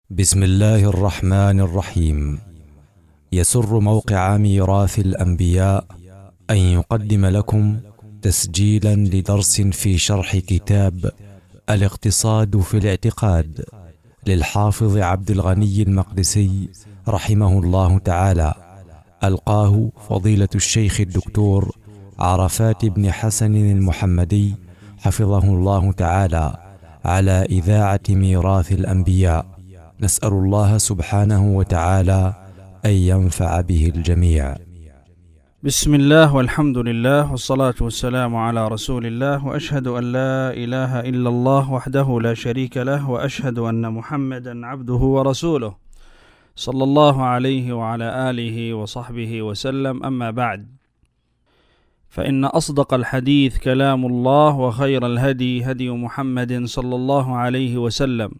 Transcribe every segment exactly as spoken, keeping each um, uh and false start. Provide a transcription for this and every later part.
بسم الله الرحمن الرحيم. يسر موقع ميراث الأنبياء أن يقدم لكم تسجيلا لدرس في شرح كتاب الاقتصاد في الاعتقاد للحافظ عبد الغني المقدسي رحمه الله تعالى، ألقاه فضيلة الشيخ الدكتور عرفات بن حسن المحمدي حفظه الله تعالى على إذاعة ميراث الأنبياء. نسأل الله سبحانه وتعالى أن ينفع به الجميع. بسم الله والحمد لله والصلاة والسلام على رسول الله، وأشهد أن لا إله إلا الله وحده لا شريك له، وأشهد أن محمدا عبده ورسوله صلى الله عليه وعلى آله وصحبه وسلم. أما بعد، فإن أصدق الحديث كلام الله، وخير الهدي هدي محمد صلى الله عليه وسلم،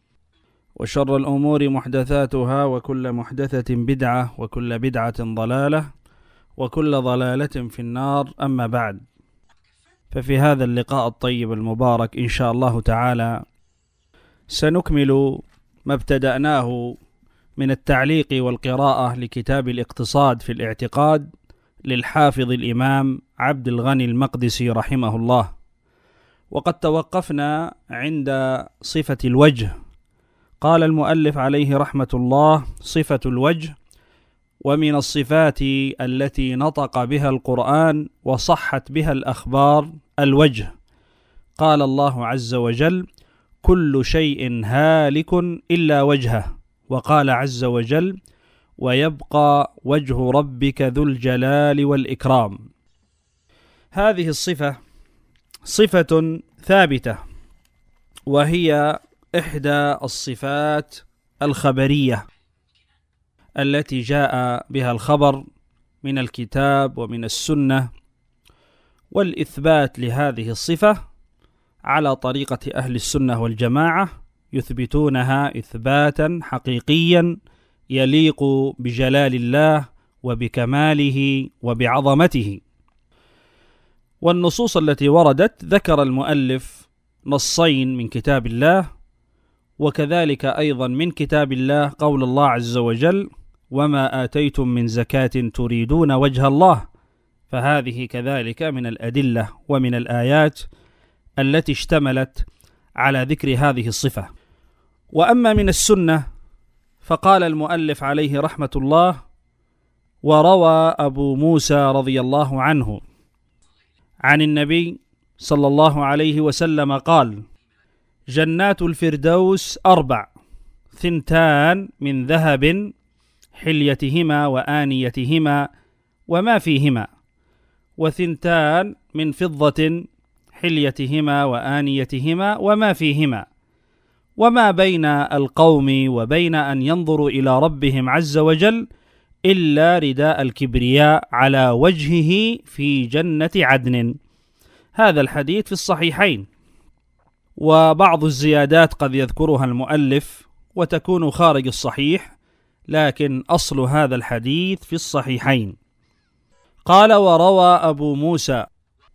وشر الأمور محدثاتها، وكل محدثة بدعة، وكل بدعة ضلالة، وكل ضلالة في النار. أما بعد، ففي هذا اللقاء الطيب المبارك إن شاء الله تعالى سنكمل ما ابتدأناه من التعليق والقراءة لكتاب الاقتصاد في الاعتقاد للحافظ الإمام عبد الغني المقدسي رحمه الله. وقد توقفنا عند صفة الوجه. قال المؤلف عليه رحمة الله: صفة الوجه، ومن الصفات التي نطق بها القرآن وصحت بها الأخبار الوجه. قال الله عز وجل: كل شيء هالك إلا وجهه. وقال عز وجل: ويبقى وجه ربك ذو الجلال والإكرام. هذه الصفة صفة ثابتة، وهي إحدى الصفات الخبرية التي جاء بها الخبر من الكتاب ومن السنة. والإثبات لهذه الصفة على طريقة أهل السنة والجماعة، يثبتونها إثباتا حقيقيا يليق بجلال الله وبكماله وبعظمته. والنصوص التي وردت، ذكر المؤلف نصين من كتاب الله، وكذلك أيضا من كتاب الله قول الله عز وجل: وما آتيتم من زكاة تريدون وجه الله. فهذه كذلك من الأدلة ومن الآيات التي اشتملت على ذكر هذه الصفة. وأما من السنة، فقال المؤلف عليه رحمة الله: وروى أبو موسى رضي الله عنه عن النبي صلى الله عليه وسلم قال: جنات الفردوس أربع، ثنتان من ذهب حليتهما وآنيتهما وما فيهما، وثنتان من فضة حليتهما وآنيتهما وما فيهما، وما بين القوم وبين أن ينظروا إلى ربهم عز وجل إلا رداء الكبرياء على وجهه في جنة عدن. هذا الحديث في الصحيحين. وبعض الزيادات قد يذكرها المؤلف وتكون خارج الصحيح، لكن أصل هذا الحديث في الصحيحين. قال: وروى أبو موسى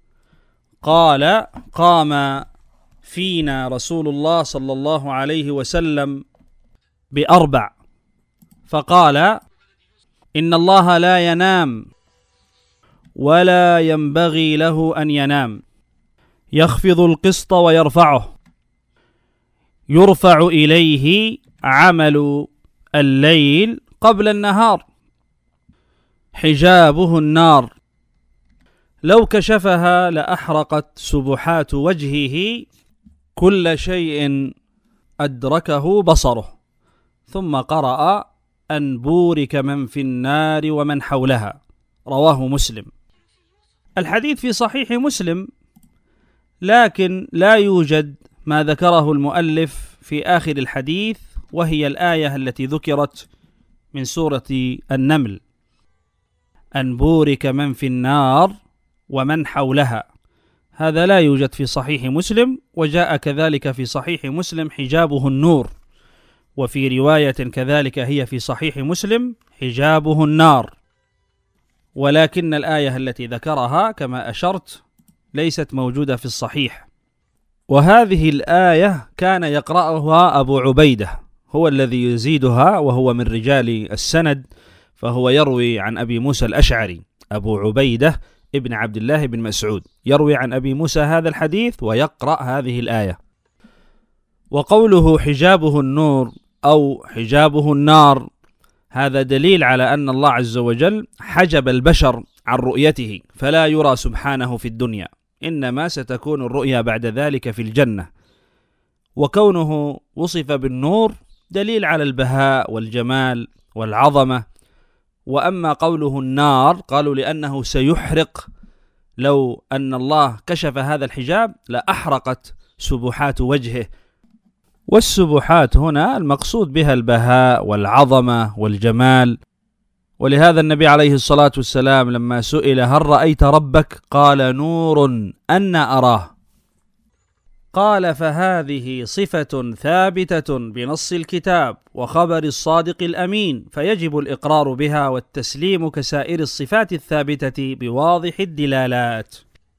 قال: قام فينا رسول الله صلى الله عليه وسلم بأربع، فقال: إن الله لا ينام ولا ينبغي له أن ينام، يخفض القسط ويرفعه، يرفع إليه عمل الليل قبل النهار، حجابه النار، لو كشفها لأحرقت سبحات وجهه، كل شيء أدركه بصره. ثم قرأ: أن بورك من في النار ومن حولها. رواه مسلم. الحديث في صحيح مسلم، لكن لا يوجد ما ذكره المؤلف في آخر الحديث، وهي الآية التي ذكرت من سورة النمل: أن بورك من في النار ومن حولها. هذا لا يوجد في صحيح مسلم. وجاء كذلك في صحيح مسلم: حجابه النور. وفي رواية كذلك هي في صحيح مسلم: حجابه النار. ولكن الآية التي ذكرها كما أشرت ليست موجودة في الصحيح. وهذه الآية كان يقرأها أبو عبيدة هو الذي يزيدها، وهو من رجال السند، فهو يروي عن أبي موسى الأشعري أبو عبيدة ابن عبد الله بن مسعود، يروي عن أبي موسى هذا الحديث ويقرأ هذه الآية. وقوله حجابه النور أو حجابه النار، هذا دليل على أن الله عز وجل حجب البشر عن رؤيته، فلا يرى سبحانه في الدنيا، إنما ستكون الرؤيا بعد ذلك في الجنة. وكونه وصف بالنور دليل على البهاء والجمال والعظمة. وأما قوله النار، قالوا لأنه سيحرق، لو أن الله كشف هذا الحجاب لأحرقت سبحات وجهه. والسبحات هنا المقصود بها البهاء والعظمة والجمال. ولهذا النبي عليه الصلاة والسلام لما سئل هل رأيت ربك؟ قال نور أنا أراه. قال فهذه صفة ثابتة بنص الكتاب وخبر الصادق الأمين، فيجب الإقرار بها والتسليم كسائر الصفات الثابتة بواضح الدلالات.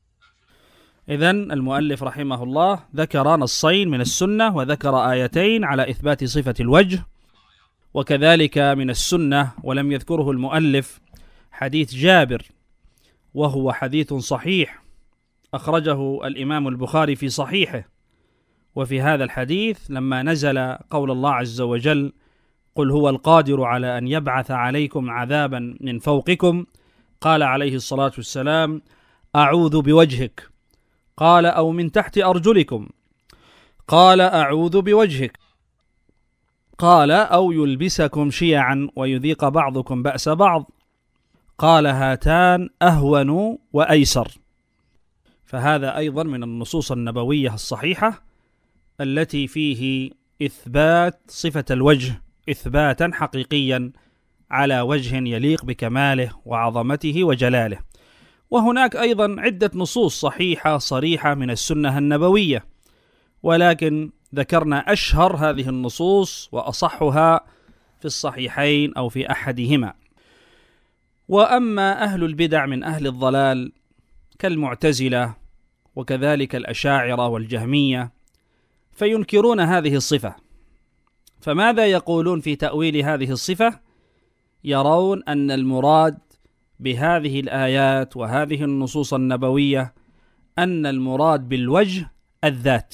إذن المؤلف رحمه الله ذكر نصين من السنة وذكر آيتين على إثبات صفة الوجه، وكذلك من السنة ولم يذكره المؤلف حديث جابر، وهو حديث صحيح أخرجه الإمام البخاري في صحيحه. وفي هذا الحديث لما نزل قول الله عز وجل قل هو القادر على أن يبعث عليكم عذابا من فوقكم، قال عليه الصلاة والسلام أعوذ بوجهك، قال أو من تحت أرجلكم، قال أعوذ بوجهك، قال أو يلبسكم شيعا ويذيق بعضكم بأس بعض، قال هاتان أهون وأيسر. فهذا أيضا من النصوص النبوية الصحيحة التي فيه إثبات صفة الوجه إثباتا حقيقيا على وجه يليق بكماله وعظمته وجلاله. وهناك أيضا عدة نصوص صحيحة صريحة من السنة النبوية، ولكن ذكرنا أشهر هذه النصوص وأصحها في الصحيحين أو في أحدهما. وأما أهل البدع من أهل الضلال كالمعتزلة وكذلك الأشاعرة والجهمية فينكرون هذه الصفة. فماذا يقولون في تأويل هذه الصفة؟ يرون أن المراد بهذه الآيات وهذه النصوص النبوية أن المراد بالوجه الذات،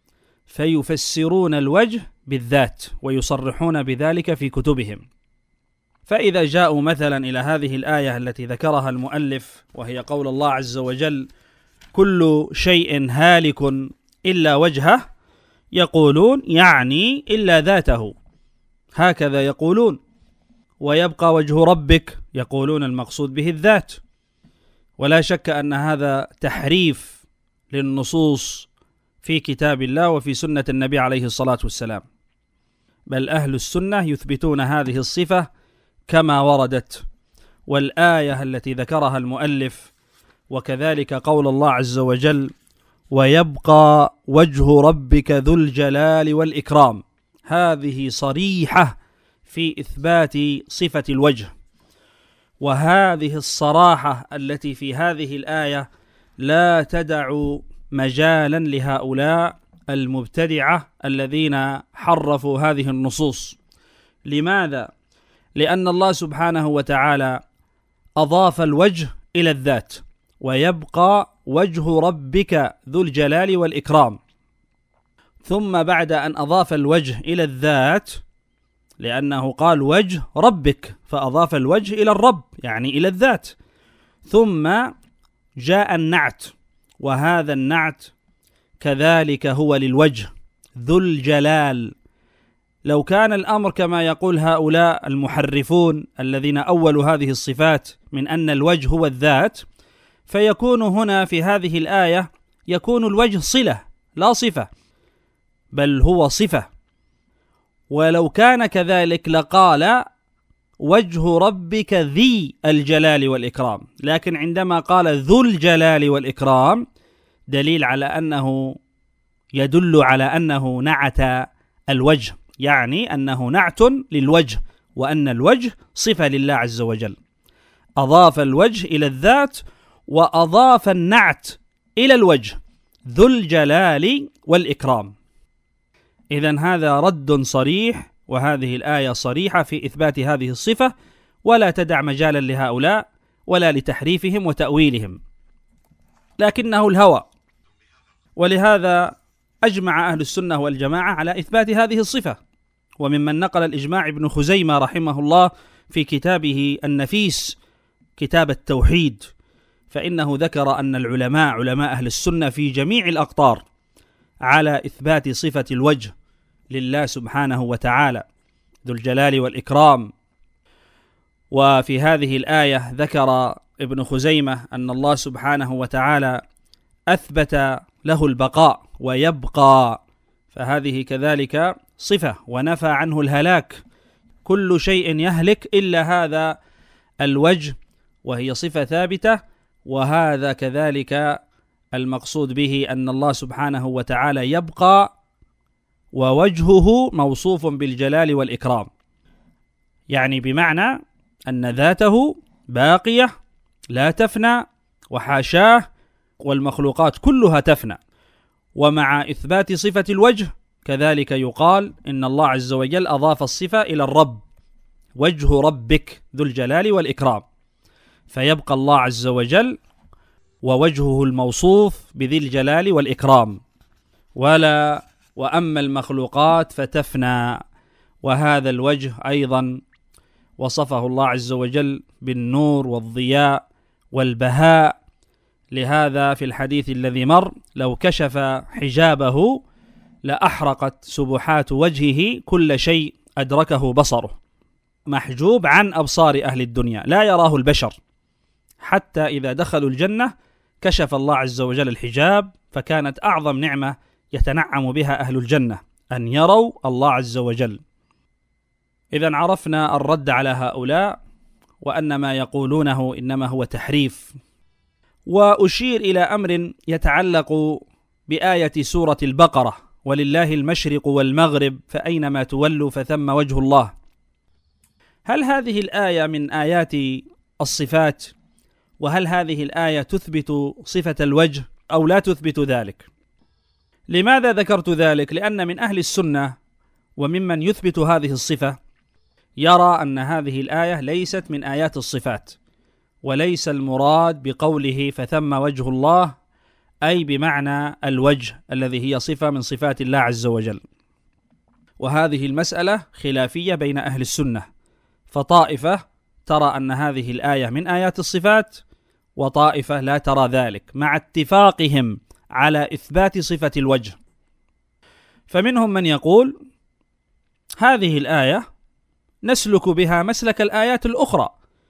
فيفسرون الوجه بالذات ويصرحون بذلك في كتبهم. فإذا جاءوا مثلا إلى هذه الآية التي ذكرها المؤلف وهي قول الله عز وجل كل شيء هالك إلا وجهه، يقولون يعني إلا ذاته، هكذا يقولون. ويبقى وجه ربك، يقولون المقصود به الذات. ولا شك أن هذا تحريف للنصوص في كتاب الله وفي سنة النبي عليه الصلاة والسلام، بل أهل السنة يثبتون هذه الصفة كما وردت. والآية التي ذكرها المؤلف وكذلك قول الله عز وجل ويبقى وجه ربك ذو الجلال والإكرام، هذه صريحة في إثبات صفة الوجه. وهذه الصراحة التي في هذه الآية لا تدع مجالا لهؤلاء المبتدعة الذين حرفوا هذه النصوص. لماذا؟ لأن الله سبحانه وتعالى أضاف الوجه إلى الذات، ويبقى وجه ربك ذو الجلال والإكرام، ثم بعد أن أضاف الوجه إلى الذات، لأنه قال وجه ربك فأضاف الوجه إلى الرب يعني إلى الذات، ثم جاء النعت، وهذا النعت كذلك هو للوجه ذو الجلال. لو كان الأمر كما يقول هؤلاء المحرفون الذين أولوا هذه الصفات من أن الوجه هو الذات، فيكون هنا في هذه الآية يكون الوجه صلة لا صفة، بل هو صفة. ولو كان كذلك لقال وجه ربك ذي الجلال والإكرام، لكن عندما قال ذو الجلال والإكرام دليل على أنه يدل على أنه نعت الوجه، يعني أنه نعت للوجه، وأن الوجه صفة لله عز وجل. أضاف الوجه إلى الذات وأضاف النعت إلى الوجه ذو الجلال والإكرام. إذن هذا رد صريح وهذه الآية صريحة في إثبات هذه الصفة، ولا تدع مجالا لهؤلاء ولا لتحريفهم وتأويلهم، لكنه الهوى. ولهذا أجمع أهل السنة والجماعة على إثبات هذه الصفة. وممن نقل الإجماع ابن خزيمة رحمه الله في كتابه النفيس كتاب التوحيد، فإنه ذكر أن العلماء علماء أهل السنة في جميع الأقطار على إثبات صفة الوجه لله سبحانه وتعالى ذو الجلال والإكرام. وفي هذه الآية ذكر ابن خزيمة أن الله سبحانه وتعالى أثبت له البقاء ويبقى، فهذه كذلك صفة، ونفى عنه الهلاك، كل شيء يهلك إلا هذا الوجه، وهي صفة ثابتة. وهذا كذلك المقصود به أن الله سبحانه وتعالى يبقى ووجهه موصوف بالجلال والإكرام، يعني بمعنى أن ذاته باقية لا تفنى، وحاشاه والمخلوقات كلها تفنى. ومع إثبات صفة الوجه كذلك يقال إن الله عز وجل أضاف الصفة إلى الرب، وجه ربك ذو الجلال والإكرام، فيبقى الله عز وجل ووجهه الموصوف بذي الجلال والإكرام، ولا وأما المخلوقات فتفنى. وهذا الوجه أيضا وصفه الله عز وجل بالنور والضياء والبهاء. لهذا في الحديث الذي مر لو كشف حجابه لأحرقت سبحات وجهه كل شيء أدركه بصره، محجوب عن أبصار أهل الدنيا لا يراه البشر، حتى إذا دخلوا الجنة كشف الله عز وجل الحجاب، فكانت أعظم نعمة يتنعم بها أهل الجنة أن يروا الله عز وجل. إذن عرفنا الرد على هؤلاء، وأن ما يقولونه إنما هو تحريف. وأشير إلى أمر يتعلق بآية سورة البقرة: ولله المشرق والمغرب فأينما تولوا فثم وجه الله. هل هذه الآية من آيات الصفات؟ وهل هذه الآية تثبت صفة الوجه أو لا تثبت ذلك؟ لماذا ذكرت ذلك؟ لأن من أهل السنة وممن يثبت هذه الصفة يرى أن هذه الآية ليست من آيات الصفات، وليس المراد بقوله فثم وجه الله أي بمعنى الوجه الذي هي صفة من صفات الله عز وجل. وهذه المسألة خلافية بين أهل السنة، فطائفة ترى أن هذه الآية من آيات الصفات، وطائفة لا ترى ذلك، مع اتفاقهم على إثبات صفة الوجه. فمنهم من يقول هذه الآية نسلك بها مسلك الآيات الأخرى،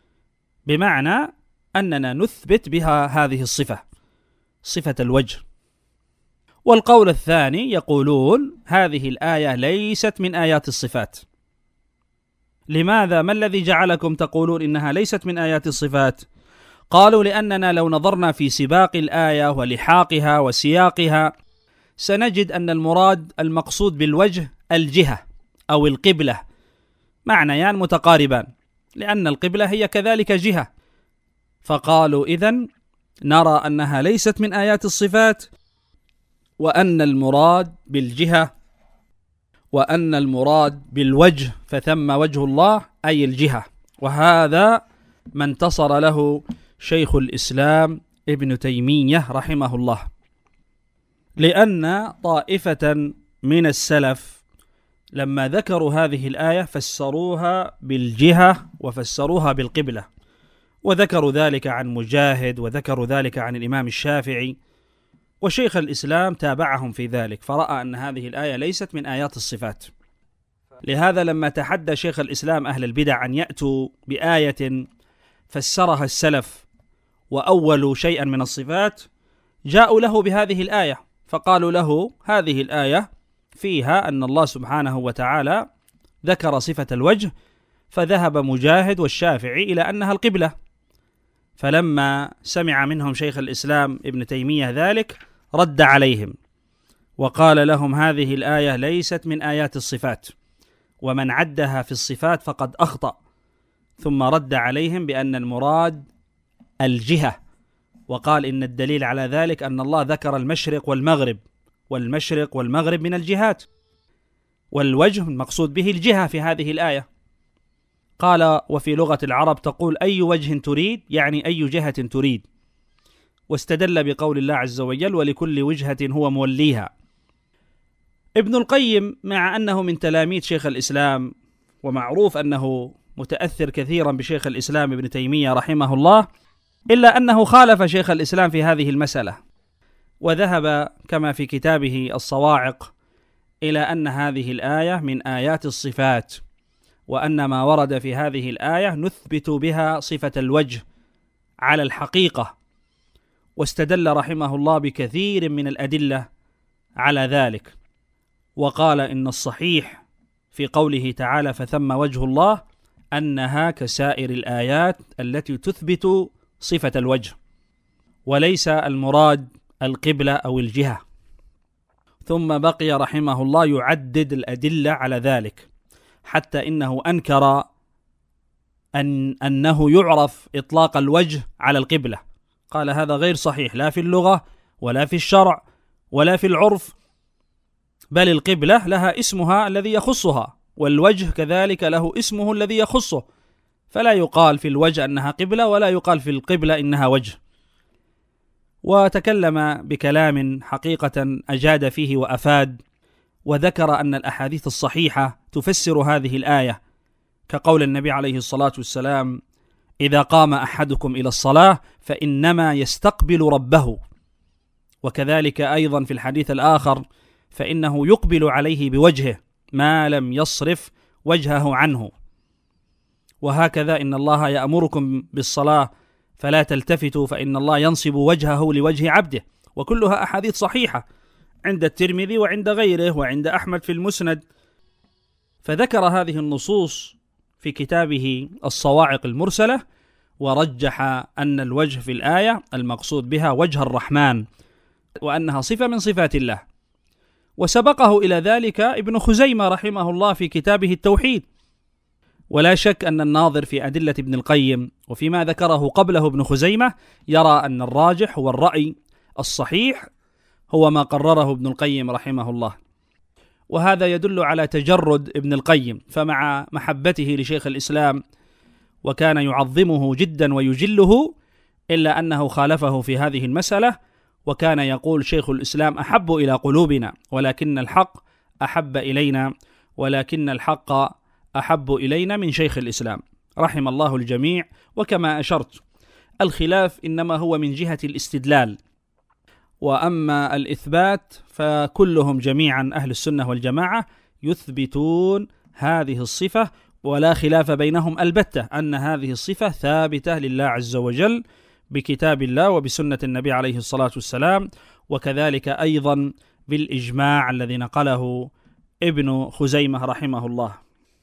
بمعنى أننا نثبت بها هذه الصفة، صفة الوجه. والقول الثاني يقولون هذه الآية ليست من آيات الصفات. لماذا؟ ما الذي جعلكم تقولون إنها ليست من آيات الصفات؟ قالوا لأننا لو نظرنا في سباق الآية ولحاقها وسياقها سنجد أن المراد المقصود بالوجه الجهة أو القبلة، معنيان متقاربان، لأن القبلة هي كذلك جهة. فقالوا إذن نرى أنها ليست من آيات الصفات، وأن المراد بالجهة وأن المراد بالوجه فثم وجه الله أي الجهة. وهذا ما انتصر له شيخ الإسلام ابن تيمية رحمه الله، لأن طائفة من السلف لما ذكروا هذه الآية فسروها بالجهة وفسروها بالقبلة، وذكروا ذلك عن مجاهد وذكروا ذلك عن الإمام الشافعي، وشيخ الإسلام تابعهم في ذلك، فرأى أن هذه الآية ليست من آيات الصفات. لهذا لما تحدى شيخ الإسلام أهل البدع أن يأتوا بآية فسرها السلف وأولوا شيئا من الصفات، جاءوا له بهذه الآية، فقالوا له هذه الآية فيها أن الله سبحانه وتعالى ذكر صفة الوجه، فذهب مجاهد والشافعي إلى أنها القبلة. فلما سمع منهم شيخ الإسلام ابن تيمية ذلك رد عليهم وقال لهم هذه الآية ليست من آيات الصفات، ومن عدها في الصفات فقد أخطأ. ثم رد عليهم بأن المراد الجهة، وقال إن الدليل على ذلك أن الله ذكر المشرق والمغرب، والمشرق والمغرب من الجهات، والوجه المقصود به الجهة في هذه الآية. قال: وفي لغة العرب تقول أي وجه تريد، يعني أي جهة تريد، واستدل بقول الله عز وجل: ولكل وجهة هو موليها. ابن القيم مع أنه من تلاميذ شيخ الإسلام، ومعروف أنه متأثر كثيرا بشيخ الإسلام ابن تيمية رحمه الله، إلا أنه خالف شيخ الإسلام في هذه المسألة، وذهب كما في كتابه الصواعق إلى أن هذه الآية من آيات الصفات، وأن ما ورد في هذه الآية نثبت بها صفة الوجه على الحقيقة، واستدل رحمه الله بكثير من الأدلة على ذلك، وقال إن الصحيح في قوله تعالى: فثم وجه الله، أنها كسائر الآيات التي تثبت صفة الوجه، وليس المراد القبلة أو الجهة. ثم بقي رحمه الله يعدد الأدلة على ذلك، حتى إنه أنكر أن أنه يعرف إطلاق الوجه على القبلة، قال هذا غير صحيح، لا في اللغة ولا في الشرع ولا في العرف، بل القبلة لها اسمها الذي يخصها، والوجه كذلك له اسمه الذي يخصه، فلا يقال في الوجه أنها قبلة ولا يقال في القبلة إنها وجه. وتكلم بكلام حقيقة أجاد فيه وأفاد، وذكر أن الأحاديث الصحيحة تفسر هذه الآية، كقول النبي عليه الصلاة والسلام: إذا قام أحدكم إلى الصلاة فإنما يستقبل ربه، وكذلك أيضا في الحديث الآخر: فإنه يقبل عليه بوجهه ما لم يصرف وجهه عنه. وهكذا إن الله يأمركم بالصلاة فلا تلتفتوا فإن الله ينصب وجهه لوجه عبده، وكلها أحاديث صحيحة عند الترمذي وعند غيره وعند أحمد في المسند. فذكر هذه النصوص في كتابه الصواعق المرسلة، ورجح أن الوجه في الآية المقصود بها وجه الرحمن، وأنها صفة من صفات الله. وسبقه إلى ذلك ابن خزيمة رحمه الله في كتابه التوحيد. ولا شك أن الناظر في أدلة ابن القيم وفيما ذكره قبله ابن خزيمة يرى أن الراجح هو الرأي الصحيح، هو ما قرره ابن القيم رحمه الله. وهذا يدل على تجرد ابن القيم، فمع محبته لشيخ الإسلام وكان يعظمه جدا ويجله، إلا أنه خالفه في هذه المسألة، وكان يقول: شيخ الإسلام أحب إلى قلوبنا ولكن الحق أحب إلينا، ولكن الحق أحب إلينا من شيخ الإسلام، رحم الله الجميع. وكما أشرت، الخلاف إنما هو من جهة الاستدلال، وأما الإثبات فكلهم جميعا أهل السنة والجماعة يثبتون هذه الصفة، ولا خلاف بينهم البتة أن هذه الصفة ثابتة لله عز وجل بكتاب الله وبسنة النبي عليه الصلاة والسلام، وكذلك أيضا بالإجماع الذي نقله ابن خزيمة رحمه الله.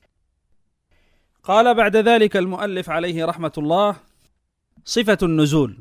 قال بعد ذلك المؤلف عليه رحمة الله: صفة النزول.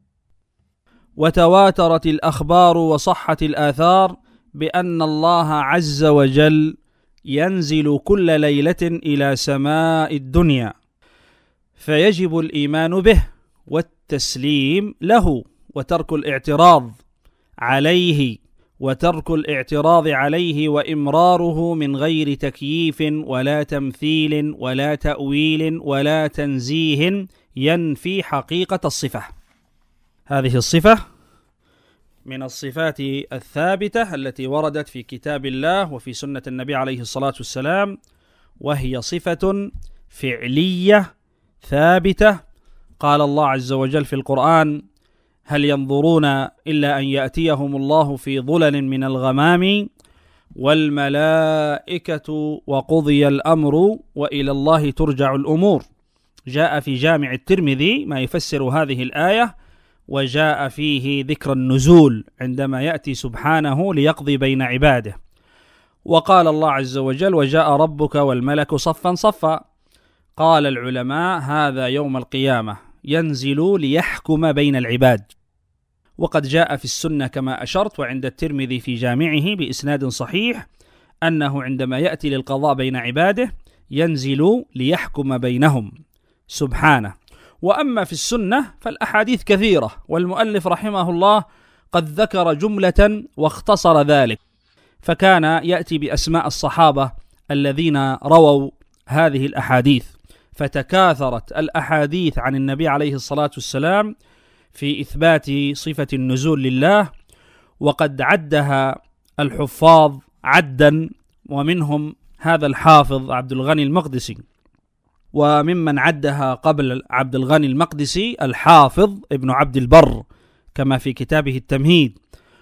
وتواترت الأخبار وصحت الآثار بأن الله عز وجل ينزل كل ليلة إلى سماء الدنيا، فيجب الإيمان به والتسليم له، وترك الاعتراض عليه وترك الاعتراض عليه وإمراره من غير تكييف ولا تمثيل ولا تأويل ولا تنزيه ينفي حقيقة الصفة. هذه الصفة من الصفات الثابتة التي وردت في كتاب الله وفي سنة النبي عليه الصلاة والسلام، وهي صفة فعلية ثابتة. قال الله عز وجل في القرآن: هل ينظرون إلا أن يأتيهم الله في ظلل من الغمام والملائكة وقضي الأمر وإلى الله ترجع الأمور. جاء في جامع الترمذي ما يفسر هذه الآية، وجاء فيه ذكر النزول عندما يأتي سبحانه ليقضي بين عباده. وقال الله عز وجل: وجاء ربك والملك صفا صفا. قال العلماء: هذا يوم القيامة ينزل ليحكم بين العباد. وقد جاء في السنة كما أشرت وعند الترمذي في جامعه بإسناد صحيح أنه عندما يأتي للقضاء بين عباده ينزل ليحكم بينهم سبحانه. وأما في السنة فالأحاديث كثيرة، والمؤلف رحمه الله قد ذكر جملة واختصر ذلك، فكان يأتي بأسماء الصحابة الذين رووا هذه الأحاديث، فتكاثرت الأحاديث عن النبي عليه الصلاة والسلام في إثبات صفة النزول لله، وقد عدها الحفاظ عدا، ومنهم هذا الحافظ عبد الغني المقدسي، وممن عدها قبل عبد الغني المقدسي الحافظ ابن عبد البر كما في كتابه التمهيد،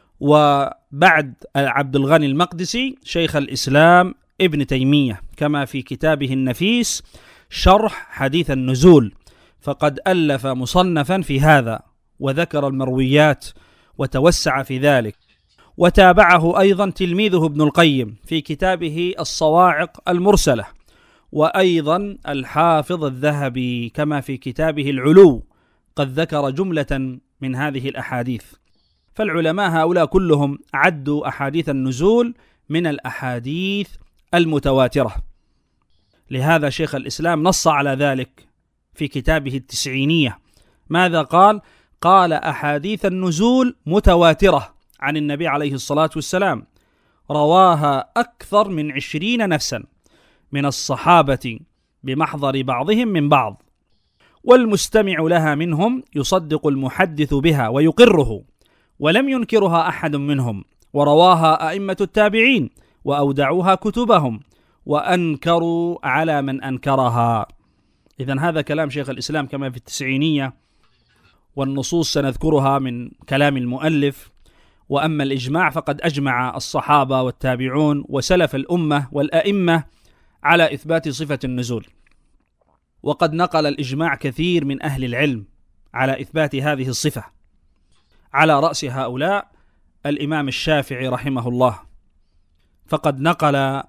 وبعد عبد الغني المقدسي شيخ الإسلام ابن تيمية كما في كتابه النفيس شرح حديث النزول، فقد ألف مصنفا في هذا وذكر المرويات وتوسع في ذلك. وتابعه أيضا تلميذه ابن القيم في كتابه الصواعق المرسلة، وأيضا الحافظ الذهبي كما في كتابه العلو قد ذكر جملة من هذه الأحاديث. فالعلماء هؤلاء كلهم عدوا أحاديث النزول من الأحاديث المتواترة. لهذا شيخ الإسلام نص على ذلك في كتابه التسعينية. ماذا قال؟ قال أحاديث النزول متواترة عن النبي عليه الصلاة والسلام، رواها أكثر من عشرين نفسا من الصحابة بمحضر بعضهم من بعض، والمستمع لها منهم يصدق المحدث بها ويقره، ولم ينكرها أحد منهم، ورواها أئمة التابعين وأودعوها كتبهم وأنكروا على من أنكرها. إذن هذا كلام شيخ الإسلام كما في التسعينية، والنصوص سنذكرها من كلام المؤلف. وأما الإجماع فقد أجمع الصحابة والتابعون وسلف الأمة والأئمة على إثبات صفة النزول، وقد نقل الإجماع كثير من أهل العلم على إثبات هذه الصفة، على رأس هؤلاء الإمام الشافعي رحمه الله، فقد نقل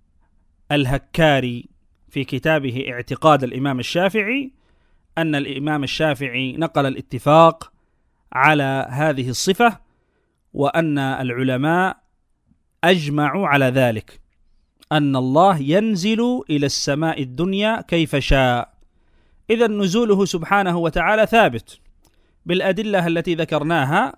الهكاري في كتابه اعتقاد الإمام الشافعي أن الإمام الشافعي نقل الاتفاق على هذه الصفة، وأن العلماء أجمعوا على ذلك، أن الله ينزل إلى السماء الدنيا كيف شاء. إذا نزوله سبحانه وتعالى ثابت بالأدلة التي ذكرناها،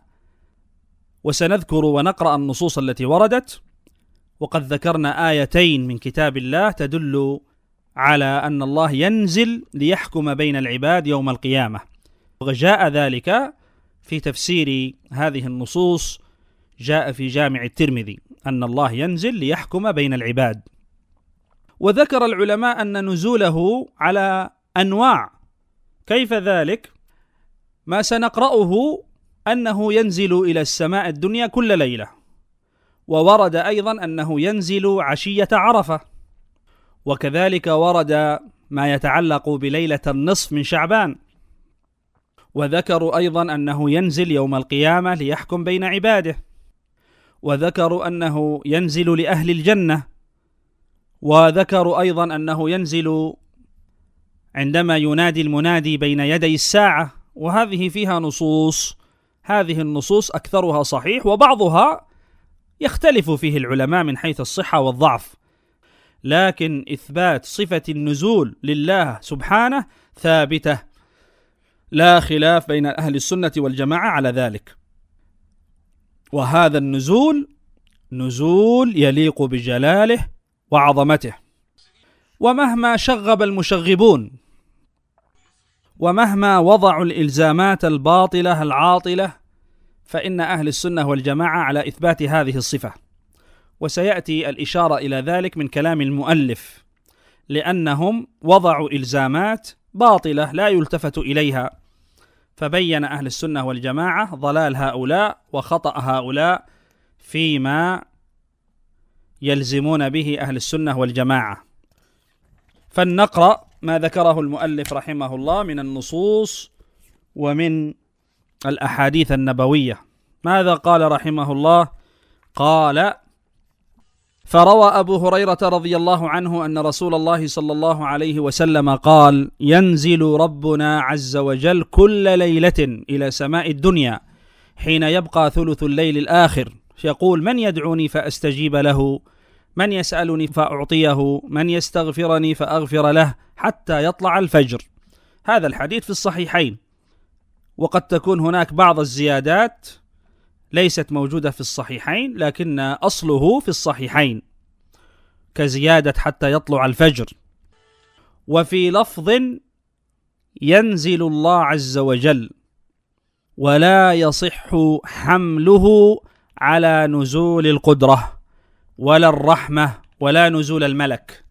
وسنذكر ونقرأ النصوص التي وردت. وقد ذكرنا آيتين من كتاب الله تدل على أن الله ينزل ليحكم بين العباد يوم القيامة، وجاء ذلك في تفسير هذه النصوص، جاء في جامع الترمذي أن الله ينزل ليحكم بين العباد. وذكر العلماء أن نزوله على أنواع. كيف ذلك؟ ما سنقرأه أنه ينزل إلى السماء الدنيا كل ليلة، وورد أيضا أنه ينزل عشية عرفة، وكذلك ورد ما يتعلق بليلة النصف من شعبان، وذكروا أيضا أنه ينزل يوم القيامة ليحكم بين عباده، وذكروا أنه ينزل لأهل الجنة، وذكروا أيضا أنه ينزل عندما ينادي المنادي بين يدي الساعة. وهذه فيها نصوص، هذه النصوص أكثرها صحيح، وبعضها يختلف فيه العلماء من حيث الصحة والضعف، لكن إثبات صفة النزول لله سبحانه ثابتة، لا خلاف بين أهل السنة والجماعة على ذلك. وهذا النزول نزول يليق بجلاله وعظمته، ومهما شغب المشغبون ومهما وضعوا الإلزامات الباطلة العاطلة، فإن أهل السنة والجماعة على إثبات هذه الصفة. وسيأتي الإشارة إلى ذلك من كلام المؤلف، لأنهم وضعوا إلزامات باطلة لا يلتفت إليها، فبين أهل السنة والجماعة ضلال هؤلاء وخطأ هؤلاء فيما يلزمون به أهل السنة والجماعة. فلنقرأ ما ذكره المؤلف رحمه الله من النصوص ومن الأحاديث النبوية. ماذا قال رحمه الله؟ قال: فروى أبو هريرة رضي الله عنه أن رسول الله صلى الله عليه وسلم قال: ينزل ربنا عز وجل كل ليلة إلى سماء الدنيا حين يبقى ثلث الليل الآخر، يقول: من يدعوني فأستجيب له، من يسألني فأعطيه، من يستغفرني فأغفر له، حتى يطلع الفجر. هذا الحديث في الصحيحين، وقد تكون هناك بعض الزيادات ليست موجودة في الصحيحين، لكن أصله في الصحيحين كزيادة حتى يطلع الفجر. وفي لفظ ينزل الله عز وجل ولا يصح حمله على نزول القدرة ولا الرحمة ولا نزول الملك.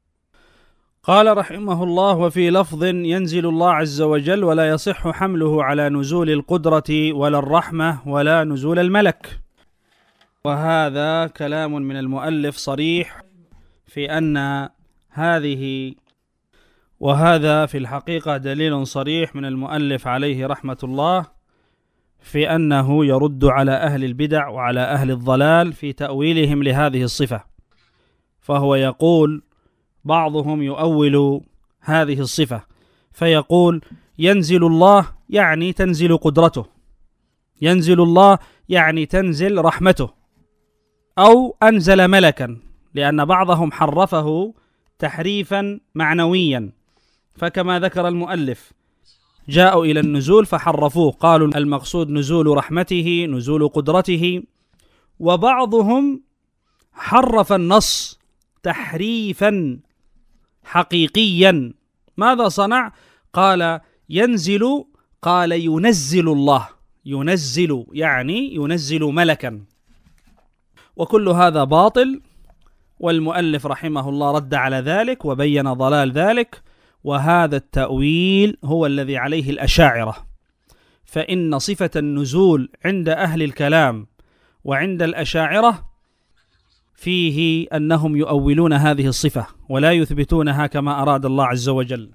قال رحمه الله: وفي لفظ ينزل الله عز وجل ولا يصح حمله على نزول القدرة ولا الرحمة ولا نزول الملك. وهذا كلام من المؤلف صريح في أن هذه وهذا في الحقيقة دليل صريح من المؤلف عليه رحمة الله في أنه يرد على أهل البدع وعلى أهل الضلال في تأويلهم لهذه الصفة. فهو يقول: بعضهم يؤول هذه الصفة فيقول: ينزل الله يعني تنزل قدرته، ينزل الله يعني تنزل رحمته، أو أنزل ملكا، لأن بعضهم حرفه تحريفا معنويا. فكما ذكر المؤلف جاءوا إلى النزول فحرفوه، قالوا المقصود نزول رحمته، نزول قدرته. وبعضهم حرف النص تحريفا حقيقيا. ماذا صنع؟ قال ينزل، قال ينزل الله، ينزل يعني ينزل ملكا. وكل هذا باطل، والمؤلف رحمه الله رد على ذلك وبين ضلال ذلك. وهذا التأويل هو الذي عليه الأشاعرة، فإن صفة النزول عند أهل الكلام وعند الأشاعرة فيه أنهم يؤولون هذه الصفة ولا يثبتونها كما أراد الله عز وجل.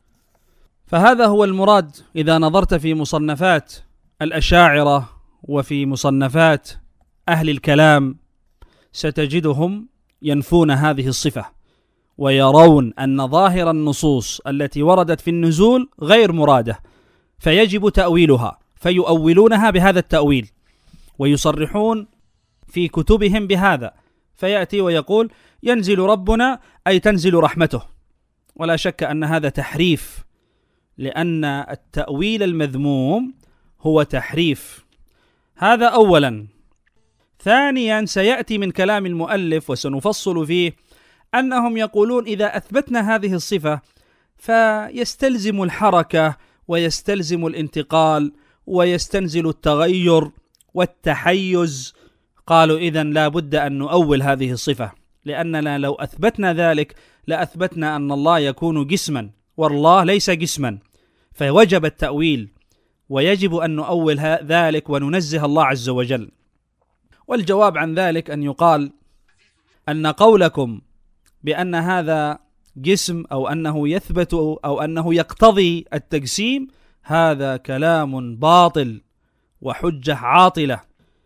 فهذا هو المراد إذا نظرت في مصنفات الأشاعرة وفي مصنفات أهل الكلام، ستجدهم ينفون هذه الصفة ويرون أن ظاهر النصوص التي وردت في النزول غير مرادة، فيجب تأويلها، فيؤولونها بهذا التأويل ويصرحون في كتبهم بهذا. فيأتي ويقول ينزل ربنا أي تنزل رحمته، ولا شك أن هذا تحريف، لأن التأويل المذموم هو تحريف. هذا أولا. ثانيا، سيأتي من كلام المؤلف وسنفصل فيه أنهم يقولون إذا أثبتنا هذه الصفة فيستلزم الحركة ويستلزم الانتقال ويستنزل التغير والتحيز. قالوا إذن لا بد أن نؤول هذه الصفة، لأننا لو أثبتنا ذلك لأثبتنا أن الله يكون جسما، والله ليس جسما، فوجب التأويل ويجب أن نؤول ذلك وننزه الله عز وجل. والجواب عن ذلك أن يقال أن قولكم بأن هذا جسم أو أنه يثبت أو أنه يقتضي التجسيم هذا كلام باطل وحجة عاطلة،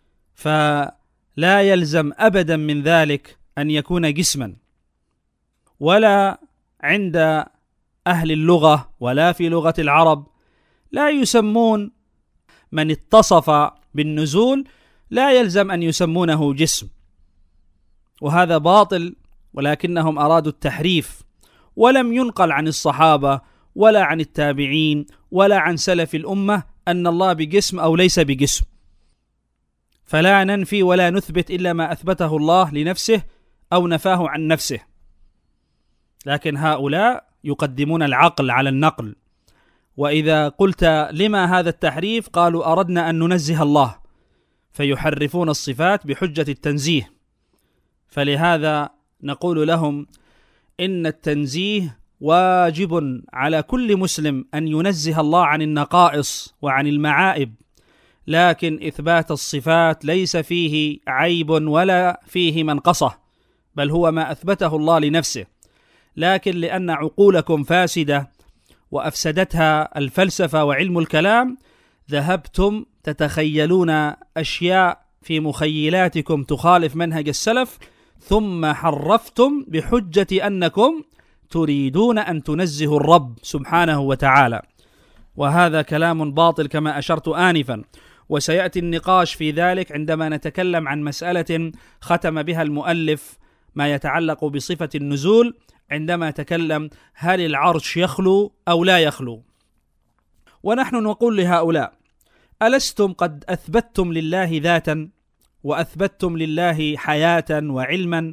فلا يلزم أبدا من ذلك أن يكون جسما، ولا عند أهل اللغة ولا في لغة العرب لا يسمون من اتصف بالنزول، لا يلزم أن يسمونه جسم، وهذا باطل. ولكنهم أرادوا التحريف، ولم ينقل عن الصحابة ولا عن التابعين ولا عن سلف الأمة أن الله بجسم أو ليس بجسم، فلا ننفي ولا نثبت إلا ما أثبته الله لنفسه أو نفاه عن نفسه. لكن هؤلاء يقدمون العقل على النقل، وإذا قلت لما هذا التحريف قالوا أردنا أن ننزه الله، فيحرفون الصفات بحجة التنزيه. فلهذا نقول لهم إن التنزيه واجب على كل مسلم أن ينزه الله عن النقائص وعن المعائب، لكن إثبات الصفات ليس فيه عيب ولا فيه منقصة، بل هو ما أثبته الله لنفسه. لكن لأن عقولكم فاسدة وأفسدتها الفلسفة وعلم الكلام، ذهبتم تتخيلون أشياء في مخيلاتكم تخالف منهج السلف، ثم حرفتم بحجة أنكم تريدون أن تنزهوا الرب سبحانه وتعالى، وهذا كلام باطل كما أشرت آنفا. وسيأتي النقاش في ذلك عندما نتكلم عن مسألة ختم بها المؤلف ما يتعلق بصفة النزول، عندما تكلم هل العرش يخلو أو لا يخلو. ونحن نقول لهؤلاء ألستم قد أثبتتم لله ذاتا وأثبتتم لله حياة وعلما،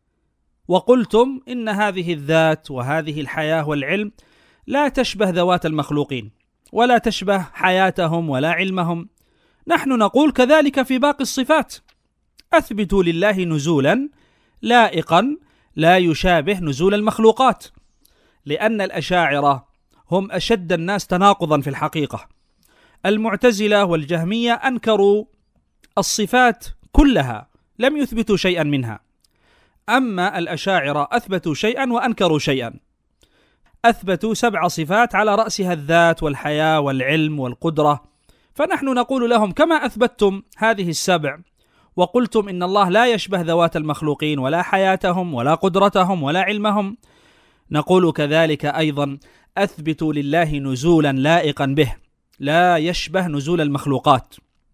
وقلتم إن هذه الذات وهذه الحياة والعلم لا تشبه ذوات المخلوقين ولا تشبه حياتهم ولا علمهم. نحن نقول كذلك في باقي الصفات، أثبتوا لله نزولا لائقا لا يشابه نزول المخلوقات، لأن الأشاعرة هم أشد الناس تناقضا في الحقيقة. المعتزلة والجهمية أنكروا الصفات كلها، لم يثبتوا شيئا منها. أما الأشاعرة أثبتوا شيئا وأنكروا شيئا. أثبتوا سبع صفات على رأسها الذات والحياة والعلم والقدرة، فنحن نقول لهم كما أثبتتم هذه السبع وقلتم إن الله لا يشبه ذوات المخلوقين ولا حياتهم ولا قدرتهم ولا علمهم، نقول كذلك أيضا أثبتوا لله نزولا لائقا به لا يشبه نزول المخلوقات.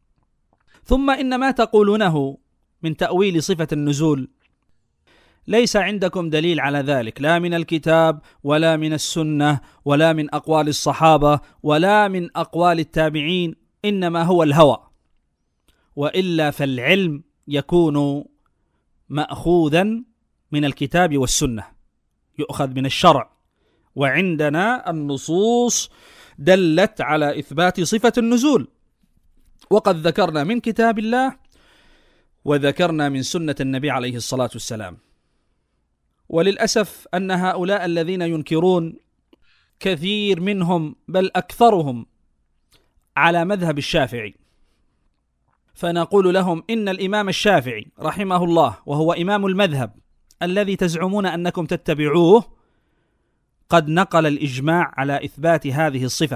ثم إن ما تقولونه من تأويل صفة النزول ليس عندكم دليل على ذلك، لا من الكتاب ولا من السنة ولا من أقوال الصحابة ولا من أقوال التابعين، إنما هو الهوى. وإلا فالعلم يكون مأخوذا من الكتاب والسنة، يؤخذ من الشرع، وعندنا النصوص دلت على إثبات صفة النزول، وقد ذكرنا من كتاب الله وذكرنا من سنة النبي عليه الصلاة والسلام. وللأسف أن هؤلاء الذين ينكرون كثير منهم بل أكثرهم على مذهب الشافعي، فنقول لهم إن الإمام الشافعي رحمه الله وهو إمام المذهب الذي تزعمون أنكم تتبعوه قد نقل الإجماع على إثبات هذه الصفة،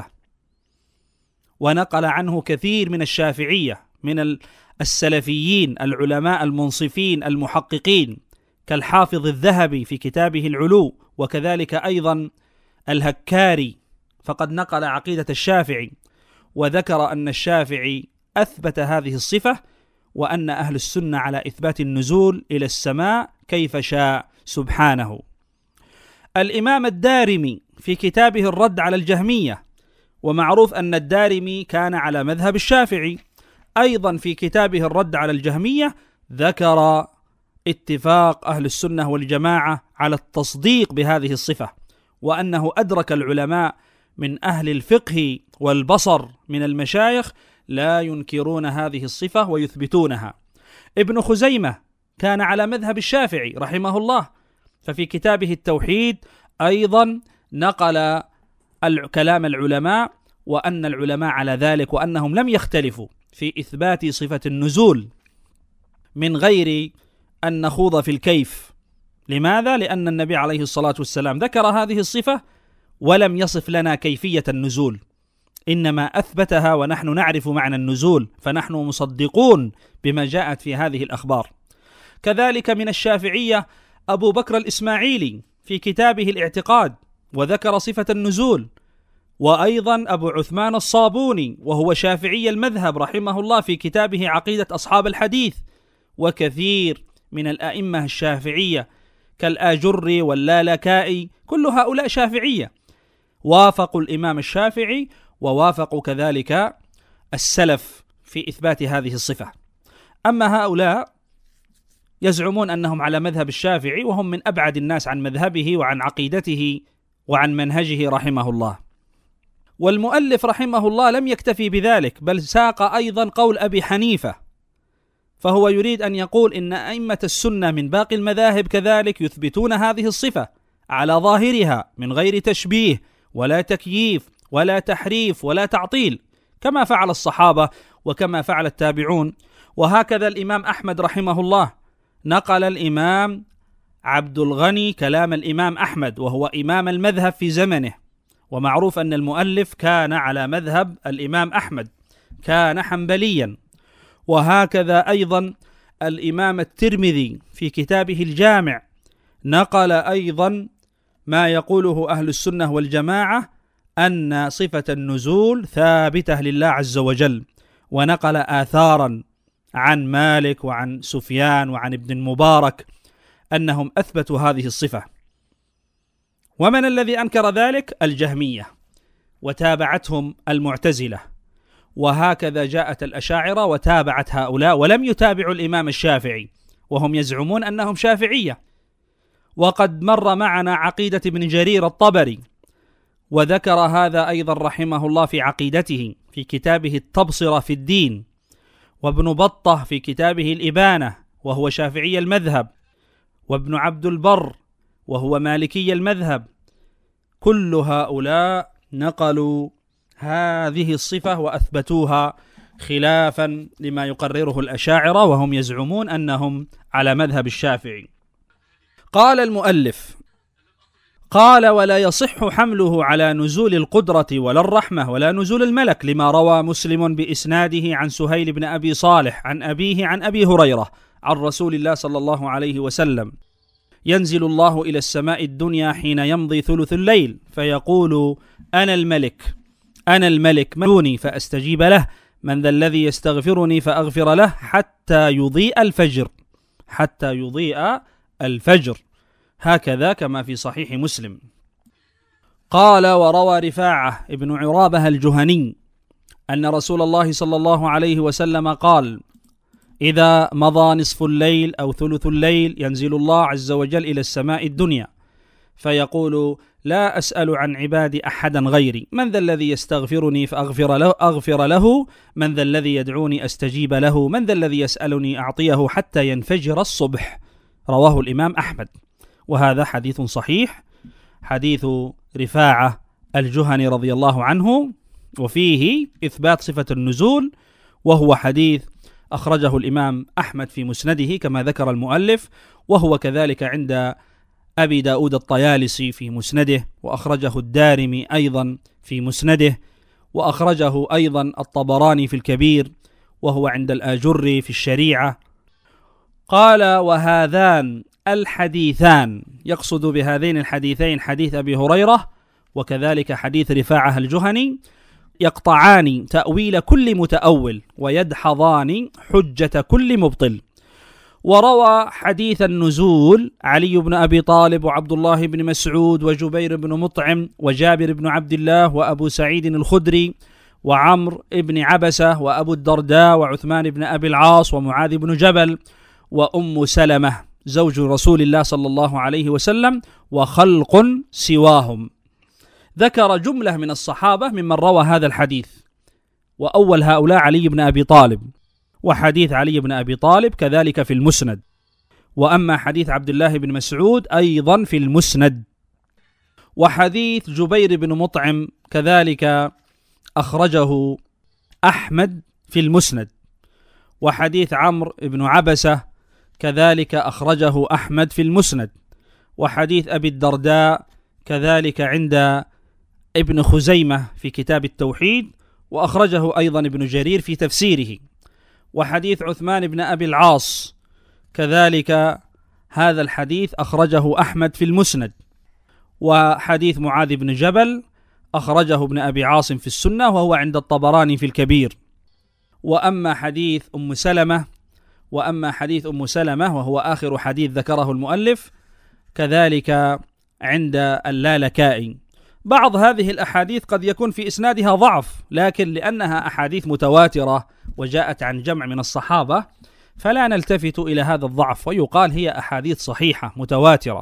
ونقل عنه كثير من الشافعية من السلفيين العلماء المنصفين المحققين كالحافظ الذهبي في كتابه العلو، وكذلك أيضا الهكاري، فقد نقل عقيدة الشافعي وذكر أن الشافعي أثبت هذه الصفة، وأن أهل السنة على إثبات النزول إلى السماء كيف شاء سبحانه. الإمام الدارمي في كتابه الرد على الجهمية، ومعروف أن الدارمي كان على مذهب الشافعي، أيضا في كتابه الرد على الجهمية ذكر اتفاق أهل السنة والجماعة على التصديق بهذه الصفة، وأنه أدرك العلماء من أهل الفقه والبصر من المشايخ لا ينكرون هذه الصفة ويثبتونها. ابن خزيمة كان على مذهب الشافعي رحمه الله، ففي كتابه التوحيد أيضا نقل كلام العلماء وأن العلماء على ذلك، وأنهم لم يختلفوا في إثبات صفة النزول من غير أن نخوض في الكيف. لماذا؟ لأن النبي عليه الصلاة والسلام ذكر هذه الصفة ولم يصف لنا كيفية النزول، إنما أثبتها ونحن نعرف معنى النزول، فنحن مصدقون بما جاءت في هذه الأخبار. كذلك من الشافعية أبو بكر الإسماعيلي في كتابه الاعتقاد وذكر صفة النزول، وأيضا أبو عثمان الصابوني وهو شافعي المذهب رحمه الله في كتابه عقيدة أصحاب الحديث، وكثير من الأئمة الشافعية كالآجري واللالكائي، كل هؤلاء شافعية وافقوا الإمام الشافعي ووافقوا كذلك السلف في إثبات هذه الصفة. أما هؤلاء يزعمون أنهم على مذهب الشافعي وهم من أبعد الناس عن مذهبه وعن عقيدته وعن منهجه رحمه الله. والمؤلف رحمه الله لم يكتفي بذلك، بل ساق أيضا قول أبي حنيفة، فهو يريد أن يقول إن أئمة السنة من باقي المذاهب كذلك يثبتون هذه الصفة على ظاهرها من غير تشبيه ولا تكييف ولا تحريف ولا تعطيل، كما فعل الصحابة وكما فعل التابعون. وهكذا الإمام أحمد رحمه الله نقل الإمام عبد الغني كلام الإمام أحمد وهو إمام المذهب في زمنه، ومعروف أن المؤلف كان على مذهب الإمام أحمد، كان حنبليا. وهكذا أيضا الإمام الترمذي في كتابه الجامع نقل أيضا ما يقوله أهل السنة والجماعة أن صفة النزول ثابتة لله عز وجل، ونقل آثارا عن مالك وعن سفيان وعن ابن المبارك أنهم أثبتوا هذه الصفة. ومن الذي أنكر ذلك؟ الجهمية، وتابعتهم المعتزلة، وهكذا جاءت الأشاعرة وتابعت هؤلاء ولم يتابعوا الإمام الشافعي، وهم يزعمون أنهم شافعية. وقد مر معنا عقيدة ابن جرير الطبري، وذكر هذا أيضا رحمه الله في عقيدته في كتابه التبصرة في الدين، وابن بطة في كتابه الإبانة وهو شافعي المذهب، وابن عبد البر وهو مالكي المذهب. كل هؤلاء نقلوا هذه الصفة وأثبتوها خلافا لما يقرره الأشاعرة، وهم يزعمون أنهم على مذهب الشافعي. قال المؤلف: قال: ولا يصح حمله على نزول القدرة ولا الرحمة ولا نزول الملك، لما روى مسلم بإسناده عن سهيل بن أبي صالح عن أبيه عن أبي هريرة عن رسول الله صلى الله عليه وسلم: ينزل الله إلى السماء الدنيا حين يمضي ثلث الليل فيقول: أنا الملك أنا الملك منوني فأستجيب له، من ذا الذي يستغفرني فأغفر له، حتى يضيء الفجر حتى يضيء الفجر هكذا كما في صحيح مسلم. قال: وروى رفاعة ابن عرابة الجهني أن رسول الله صلى الله عليه وسلم قال: إذا مضى نصف الليل أو ثلث الليل ينزل الله عز وجل إلى السماء الدنيا فيقول: لا أسأل عن عبادي أحدا غيري، من ذا الذي يستغفرني فأغفر له أغفر له من ذا الذي يدعوني أستجيب له، من ذا الذي يسألني أعطيه حتى ينفجر الصبح. رواه الإمام أحمد، وهذا حديث صحيح، حديث رفاعة الجهني رضي الله عنه، وفيه إثبات صفة النزول، وهو حديث أخرجه الإمام أحمد في مسنده كما ذكر المؤلف، وهو كذلك عند أبي داود الطيالسي في مسنده، وأخرجه الدارمي أيضا في مسنده، وأخرجه أيضا الطبراني في الكبير، وهو عند الآجري في الشريعة. قال: وهذان الحديثان، يقصد بهذين الحديثين حديث أبي هريرة وكذلك حديث رفاعة الجهني، يقطعان تأويل كل متأول ويدحضان حجة كل مبطل. وروى حديث النزول علي بن أبي طالب وعبد الله بن مسعود وجبير بن مطعم وجابر بن عبد الله وأبو سعيد الخدري وعمر بن عبسة وأبو الدرداء وعثمان بن أبي العاص ومعاذ بن جبل وأم سلمة زوج رسول الله صلى الله عليه وسلم وخلق سواهم. ذكر جملة من الصحابة ممن روى هذا الحديث، وأول هؤلاء علي بن أبي طالب، وحديث علي بن أبي طالب كذلك في المسند، وأما حديث عبد الله بن مسعود أيضا في المسند، وحديث جبير بن مطعم كذلك أخرجه أحمد في المسند، وحديث عمرو بن عبسة كذلك أخرجه أحمد في المسند، وحديث أبي الدرداء كذلك عند ابن خزيمة في كتاب التوحيد، وأخرجه أيضا ابن جرير في تفسيره، وحديث عثمان بن أبي العاص كذلك هذا الحديث أخرجه أحمد في المسند، وحديث معاذ بن جبل أخرجه ابن أبي عاصم في السنة وهو عند الطبراني في الكبير. وأما حديث أم سلمة وأما حديث أم سلمة وهو آخر حديث ذكره المؤلف كذلك عند اللالكائي. بعض هذه الأحاديث قد يكون في إسنادها ضعف، لكن لأنها أحاديث متواترة وجاءت عن جمع من الصحابة فلا نلتفت إلى هذا الضعف، ويقال هي أحاديث صحيحة متواترة.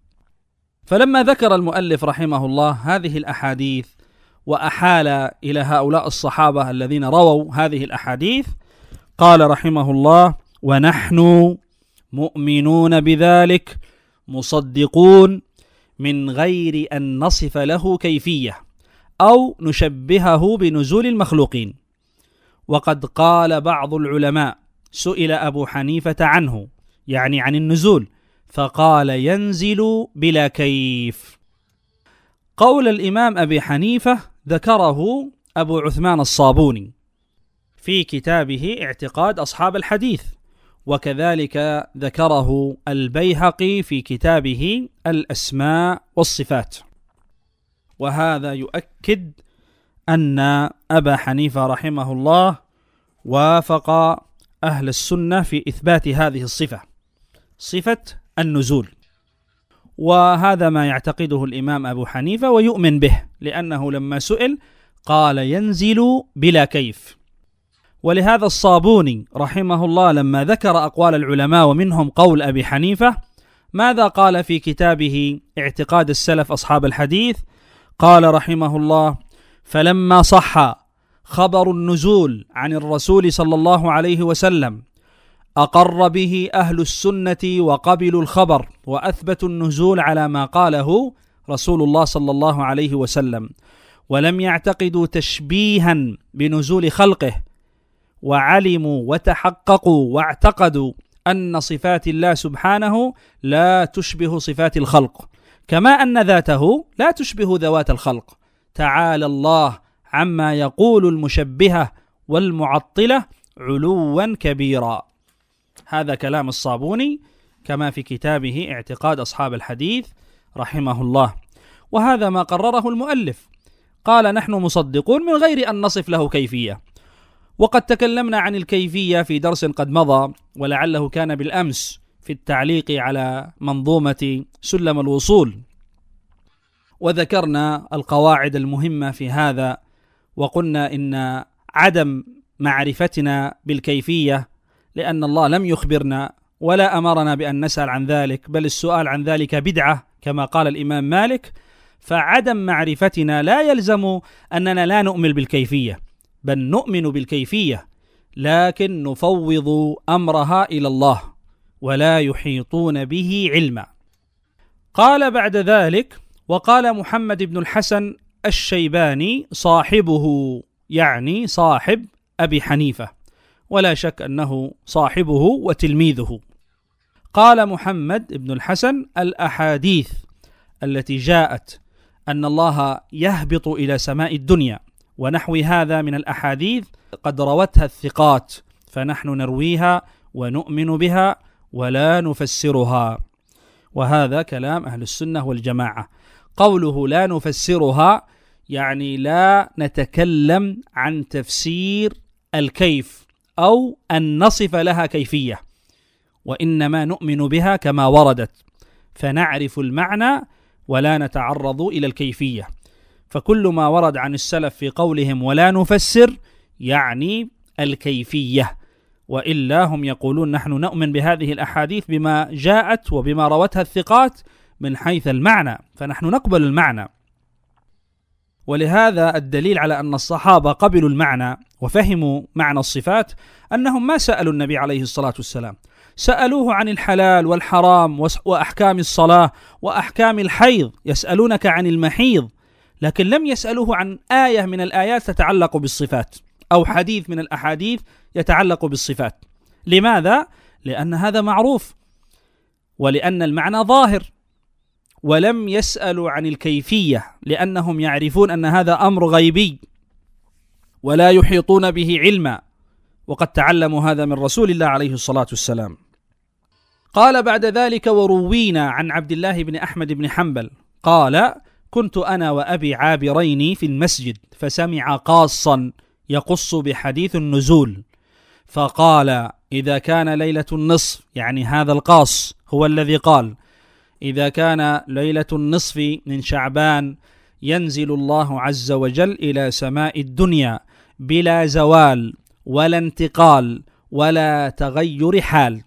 فلما ذكر المؤلف رحمه الله هذه الأحاديث وأحال إلى هؤلاء الصحابة الذين رووا هذه الأحاديث، قال رحمه الله: ونحن مؤمنون بذلك مصدقون من غير أن نصف له كيفية أو نشبهه بنزول المخلوقين. وقد قال بعض العلماء: سئل أبو حنيفة عنه، يعني عن النزول، فقال: ينزل بلا كيف. قول الإمام أبي حنيفة ذكره أبو عثمان الصابوني في كتابه اعتقاد أصحاب الحديث، وكذلك ذكره البيهقي في كتابه الأسماء والصفات. وهذا يؤكد أن أبا حنيفة رحمه الله وافق أهل السنة في إثبات هذه الصفة، صفة النزول، وهذا ما يعتقده الإمام أبو حنيفة ويؤمن به، لأنه لما سئل قال ينزل بلا كيف. ولهذا الصابوني رحمه الله لما ذكر أقوال العلماء ومنهم قول أبي حنيفة، ماذا قال في كتابه اعتقاد السلف أصحاب الحديث؟ قال رحمه الله: فلما صح خبر النزول عن الرسول صلى الله عليه وسلم أقر به أهل السنة وقبلوا الخبر وأثبتوا النزول على ما قاله رسول الله صلى الله عليه وسلم، ولم يعتقدوا تشبيها بنزول خلقه، وعلموا وتحققوا واعتقدوا أن صفات الله سبحانه لا تشبه صفات الخلق، كما أن ذاته لا تشبه ذوات الخلق. تعالى الله عما يقول المشبهة والمعطلة علوا كبيرا. هذا كلام الصابوني كما في كتابه اعتقاد أصحاب الحديث رحمه الله، وهذا ما قرره المؤلف. قال: نحن مصدقون من غير أن نصف له كيفية. وقد تكلمنا عن الكيفية في درس قد مضى، ولعله كان بالأمس في التعليق على منظومة سلم الوصول، وذكرنا القواعد المهمة في هذا، وقلنا إن عدم معرفتنا بالكيفية، لأن الله لم يخبرنا ولا أمرنا بأن نسأل عن ذلك، بل السؤال عن ذلك بدعة كما قال الإمام مالك، فعدم معرفتنا لا يلزم أننا لا نؤمن بالكيفية، بل نؤمن بالكيفية لكن نفوض أمرها إلى الله ولا يحيطون به علما. قال بعد ذلك: وقال محمد بن الحسن الشيباني صاحبه، يعني صاحب أبي حنيفة، ولا شك أنه صاحبه وتلميذه. قال محمد بن الحسن: الأحاديث التي جاءت أن الله يهبط إلى سماء الدنيا ونحو هذا من الأحاديث قد روتها الثقات، فنحن نرويها ونؤمن بها ولا نفسرها. وهذا كلام أهل السنة والجماعة. قوله لا نفسرها يعني لا نتكلم عن تفسير الكيف أو أن نصف لها كيفية، وإنما نؤمن بها كما وردت، فنعرف المعنى ولا نتعرض إلى الكيفية. فكل ما ورد عن السلف في قولهم ولا نفسر يعني الكيفية، وإلا هم يقولون نحن نؤمن بهذه الأحاديث بما جاءت وبما روتها الثقات من حيث المعنى، فنحن نقبل المعنى. ولهذا الدليل على أن الصحابة قبلوا المعنى وفهموا معنى الصفات أنهم ما سألوا النبي عليه الصلاة والسلام، سألوه عن الحلال والحرام وأحكام الصلاة وأحكام الحيض، يسألونك عن المحيض، لكن لم يسألوه عن آية من الآيات تتعلق بالصفات أو حديث من الأحاديث يتعلق بالصفات. لماذا؟ لأن هذا معروف ولأن المعنى ظاهر، ولم يسألوا عن الكيفية لأنهم يعرفون أن هذا أمر غيبي ولا يحيطون به علما، وقد تعلموا هذا من رسول الله عليه الصلاة والسلام. قال بعد ذلك: وروينا عن عبد الله بن أحمد بن حنبل قال: كنت أنا وأبي عابرين في المسجد فسمع قاصا يقص بحديث النزول، فقال: إذا كان ليلة النصف، يعني هذا القاص هو الذي قال: إذا كان ليلة النصف من شعبان ينزل الله عز وجل إلى سماء الدنيا بلا زوال ولا انتقال ولا تغير حال،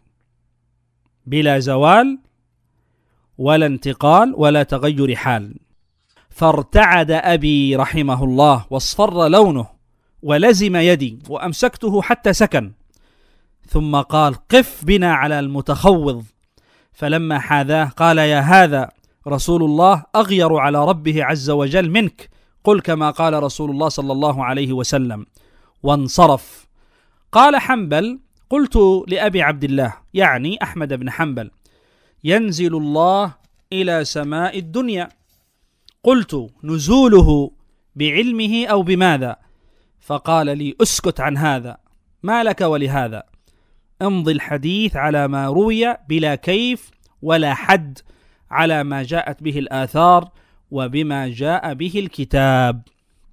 بلا زوال ولا انتقال ولا تغير حال. فارتعد أبي رحمه الله واصفر لونه ولزم يدي وأمسكته حتى سكن، ثم قال: قف بنا على المتخوض. فلما حاذاه قال: يا هذا رسول الله أغير على ربه عز وجل منك، قل كما قال رسول الله صلى الله عليه وسلم، وانصرف. قال حنبل: قلت لأبي عبد الله يعني أحمد بن حنبل: ينزل الله إلى سماء الدنيا، قلت: نزوله بعلمه أو بماذا؟ فقال لي: اسكت عن هذا، ما لك ولهذا، امضي الحديث على ما روي بلا كيف ولا حد، على ما جاءت به الآثار وبما جاء به الكتاب.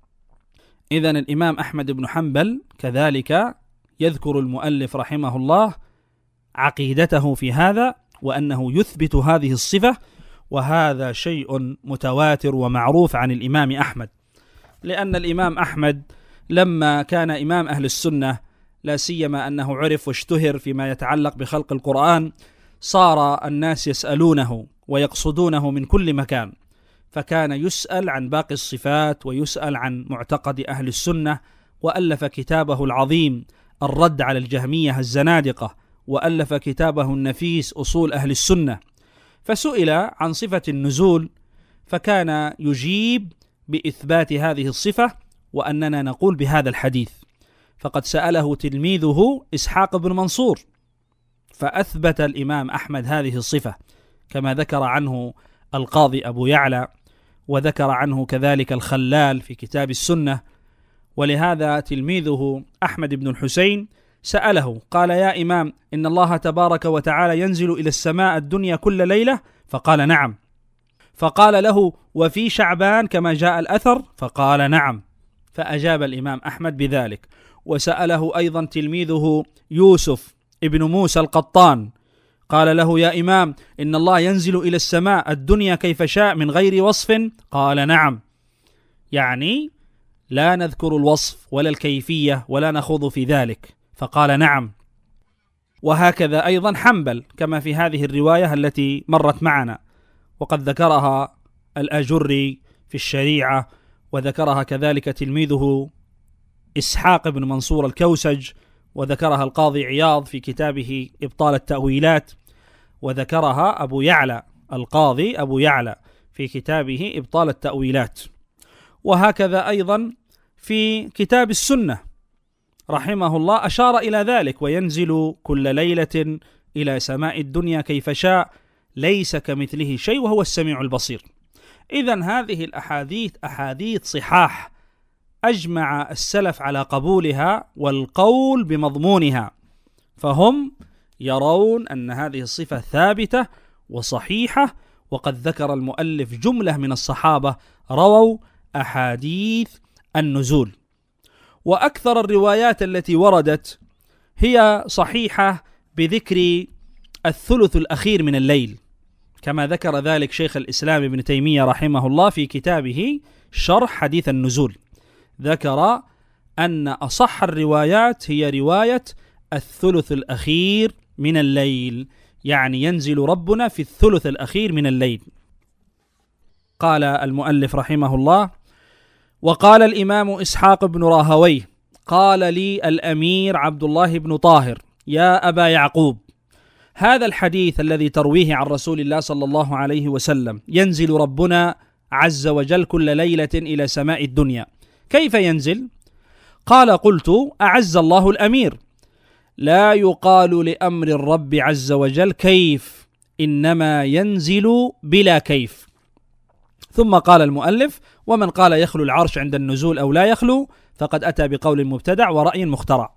إذن الإمام أحمد بن حنبل كذلك يذكر المؤلف رحمه الله عقيدته في هذا، وأنه يثبت هذه الصفة، وهذا شيء متواتر ومعروف عن الإمام أحمد. لأن الإمام أحمد لما كان إمام أهل السنة، لا سيما أنه عرف واشتهر فيما يتعلق بخلق القرآن، صار الناس يسألونه ويقصدونه من كل مكان، فكان يسأل عن باقي الصفات ويسأل عن معتقد أهل السنة، وألف كتابه العظيم الرد على الجهمية الزنادقة، وألف كتابه النفيس أصول أهل السنة. فسئل عن صفة النزول فكان يجيب بإثبات هذه الصفة وأننا نقول بهذا الحديث. فقد سأله تلميذه إسحاق بن منصور فأثبت الإمام أحمد هذه الصفة، كما ذكر عنه القاضي أبو يعلى، وذكر عنه كذلك الخلال في كتاب السنة. ولهذا تلميذه أحمد بن الحسين سأله قال: يا إمام، إن الله تبارك وتعالى ينزل إلى السماء الدنيا كل ليلة؟ فقال: نعم. فقال له: وفي شعبان كما جاء الأثر؟ فقال: نعم. فأجاب الإمام أحمد بذلك. وسأله أيضا تلميذه يوسف ابن موسى القطان، قال له: يا إمام، إن الله ينزل إلى السماء الدنيا كيف شاء من غير وصف؟ قال: نعم. يعني لا نذكر الوصف ولا الكيفية ولا نخوض في ذلك، فقال: نعم. وهكذا أيضا حنبل كما في هذه الرواية التي مرت معنا، وقد ذكرها الأجري في الشريعة، وذكرها كذلك تلميذه إسحاق بن منصور الكوسج، وذكرها القاضي عياض في كتابه إبطال التأويلات، وذكرها أبو يعلى القاضي أبو يعلى في كتابه إبطال التأويلات. وهكذا أيضا في كتاب السنة رحمه الله أشار إلى ذلك: وينزل كل ليلة إلى سماء الدنيا كيف شاء، ليس كمثله شيء وهو السميع البصير. إذن هذه الأحاديث أحاديث صحاح أجمع السلف على قبولها والقول بمضمونها، فهم يرون أن هذه الصفة ثابتة وصحيحة. وقد ذكر المؤلف جملة من الصحابة رووا أحاديث النزول، وأكثر الروايات التي وردت هي صحيحة بذكر الثلث الأخير من الليل، كما ذكر ذلك شيخ الإسلام ابن تيمية رحمه الله في كتابه شرح حديث النزول. ذكر أن أصح الروايات هي رواية الثلث الأخير من الليل، يعني ينزل ربنا في الثلث الأخير من الليل. قال المؤلف رحمه الله: وقال الإمام إسحاق بن راهويه: قال لي الأمير عبد الله بن طاهر: يا أبا يعقوب، هذا الحديث الذي ترويه عن رسول الله صلى الله عليه وسلم ينزل ربنا عز وجل كل ليلة إلى سماء الدنيا، كيف ينزل؟ قال: قلت: أعز الله الأمير، لا يقال لأمر الرب عز وجل كيف، إنما ينزل بلا كيف. ثم قال المؤلف: ومن قال يخلو العرش عند النزول أو لا يخلو فقد أتى بقول مبتدع ورأي مخترع.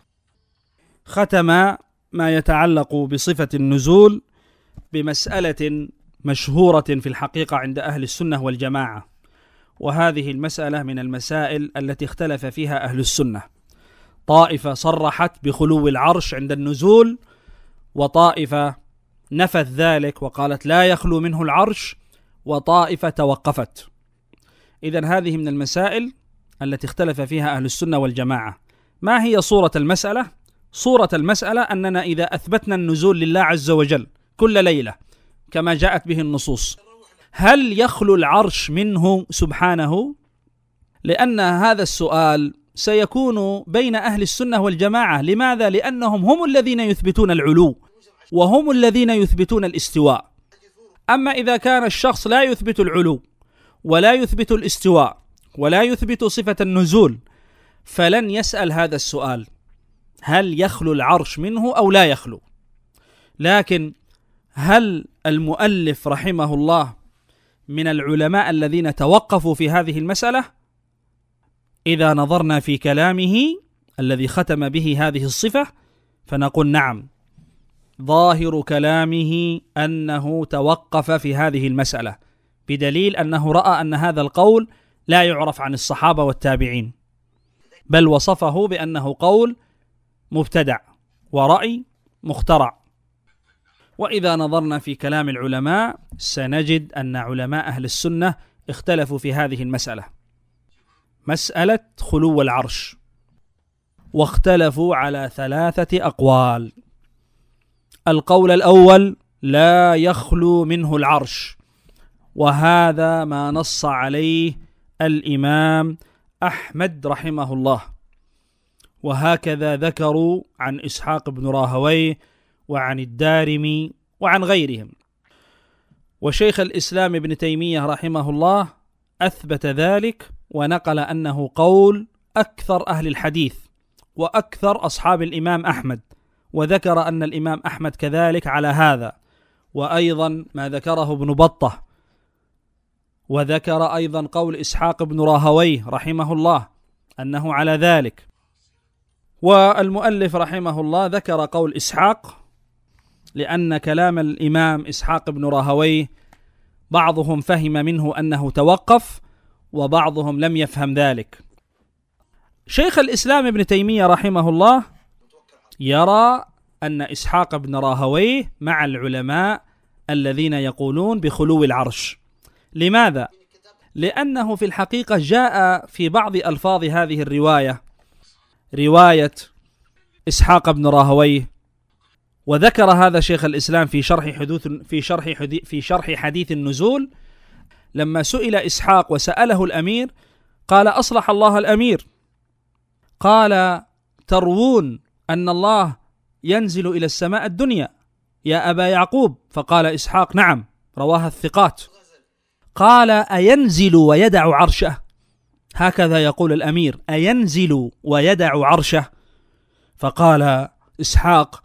ختم ما يتعلق بصفة النزول بمسألة مشهورة في الحقيقة عند أهل السنة والجماعة، وهذه المسألة من المسائل التي اختلف فيها أهل السنة. طائفة صرحت بخلو العرش عند النزول، وطائفة نفت ذلك وقالت لا يخلو منه العرش، وطائفة توقفت. إذن هذه من المسائل التي اختلف فيها أهل السنة والجماعة. ما هي صورة المسألة؟ صورة المسألة أننا إذا أثبتنا النزول لله عز وجل كل ليلة كما جاءت به النصوص، هل يخلو العرش منه سبحانه؟ لأن هذا السؤال سيكون بين أهل السنة والجماعة. لماذا؟ لأنهم هم الذين يثبتون العلو وهم الذين يثبتون الاستواء. أما إذا كان الشخص لا يثبت العلو ولا يثبت الاستواء ولا يثبت صفة النزول، فلن يسأل هذا السؤال: هل يخلو العرش منه أو لا يخلو؟ لكن هل المؤلف رحمه الله من العلماء الذين توقفوا في هذه المسألة؟ إذا نظرنا في كلامه الذي ختم به هذه الصفة فنقول نعم، ظاهر كلامه أنه توقف في هذه المسألة، بدليل أنه رأى أن هذا القول لا يعرف عن الصحابة والتابعين، بل وصفه بأنه قول مبتدع ورأي مخترع. وإذا نظرنا في كلام العلماء سنجد أن علماء أهل السنة اختلفوا في هذه المسألة. مسألة خلو العرش، واختلفوا على ثلاثة أقوال. القول الأول: لا يخلو منه العرش، وهذا ما نص عليه الإمام أحمد رحمه الله، وهكذا ذكروا عن إسحاق بن راهويه وعن الدارمي وعن غيرهم. وشيخ الإسلام ابن تيمية رحمه الله أثبت ذلك، ونقل أنه قول أكثر أهل الحديث وأكثر أصحاب الإمام أحمد، وذكر أن الإمام أحمد كذلك على هذا، وأيضا ما ذكره ابن بطة، وذكر أيضا قول إسحاق بن راهويه رحمه الله أنه على ذلك. والمؤلف رحمه الله ذكر قول إسحاق لأن كلام الإمام إسحاق بن راهويه بعضهم فهم منه أنه توقف، وبعضهم لم يفهم ذلك. شيخ الإسلام ابن تيمية رحمه الله يرى أن إسحاق بن راهويه مع العلماء الذين يقولون بخلو العرش. لماذا؟ لأنه في الحقيقة جاء في بعض ألفاظ هذه الرواية، رواية إسحاق بن راهويه، وذكر هذا شيخ الإسلام في شرح حدوث في شرح في شرح حديث النزول، لما سئل إسحاق وسأله الأمير قال: أصلح الله الأمير، قال: تروون أن الله ينزل إلى السماء الدنيا يا أبا يعقوب؟ فقال إسحاق: نعم، رواها الثقات. قال: أينزل ويدع عرشه؟ هكذا يقول الأمير: أينزل ويدع عرشه؟ فقال إسحاق: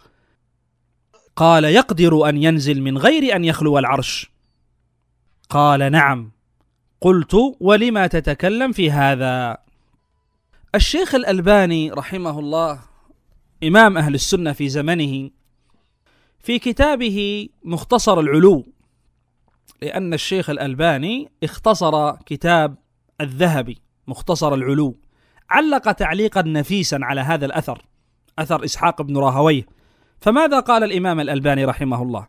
قال: يقدر أن ينزل من غير أن يخلو العرش. قال: نعم. قلت: ولما تتكلم في هذا؟ الشيخ الألباني رحمه الله إمام أهل السنة في زمنه في كتابه مختصر العلو، لأن الشيخ الألباني اختصر كتاب الذهبي مختصر العلو، علق تعليقا نفيسا على هذا الأثر، أثر إسحاق بن راهويه. فماذا قال الإمام الألباني رحمه الله؟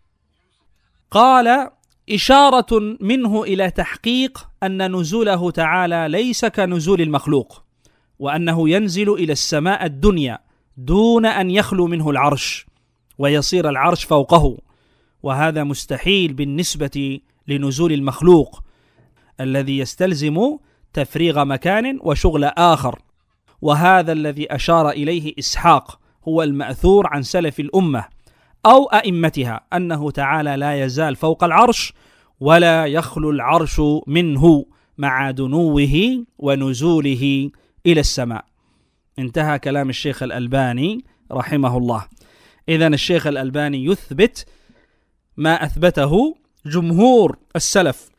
قال: إشارة منه إلى تحقيق أن نزوله تعالى ليس كنزول المخلوق، وأنه ينزل إلى السماء الدنيا دون أن يخلو منه العرش ويصير العرش فوقه، وهذا مستحيل بالنسبة لنزول المخلوق الذي يستلزم تفريغ مكان وشغل آخر. وهذا الذي أشار إليه إسحاق هو المأثور عن سلف الأمة أو أئمتها، أنه تعالى لا يزال فوق العرش ولا يخلو العرش منه مع دنوه ونزوله إلى السماء. انتهى كلام الشيخ الألباني رحمه الله. إذن الشيخ الألباني يثبت ما أثبته جمهور السلف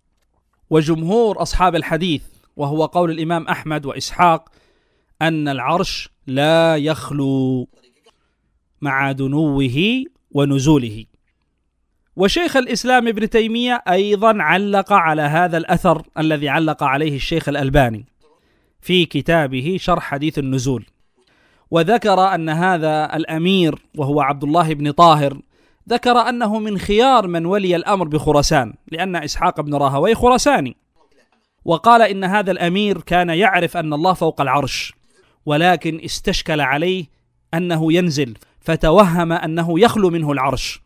وجمهور أصحاب الحديث، وهو قول الإمام أحمد وإسحاق أن العرش لا يخلو مع دنوه ونزوله. وشيخ الإسلام ابن تيمية أيضا علق على هذا الأثر الذي علق عليه الشيخ الألباني في كتابه شرح حديث النزول، وذكر أن هذا الأمير وهو عبد الله بن طاهر ذكر أنه من خيار من ولي الأمر بخراسان، لأن إسحاق بن راهويه خراساني، وقال إن هذا الأمير كان يعرف أن الله فوق العرش، ولكن استشكل عليه أنه ينزل، فتوهم أنه يخلو منه العرش،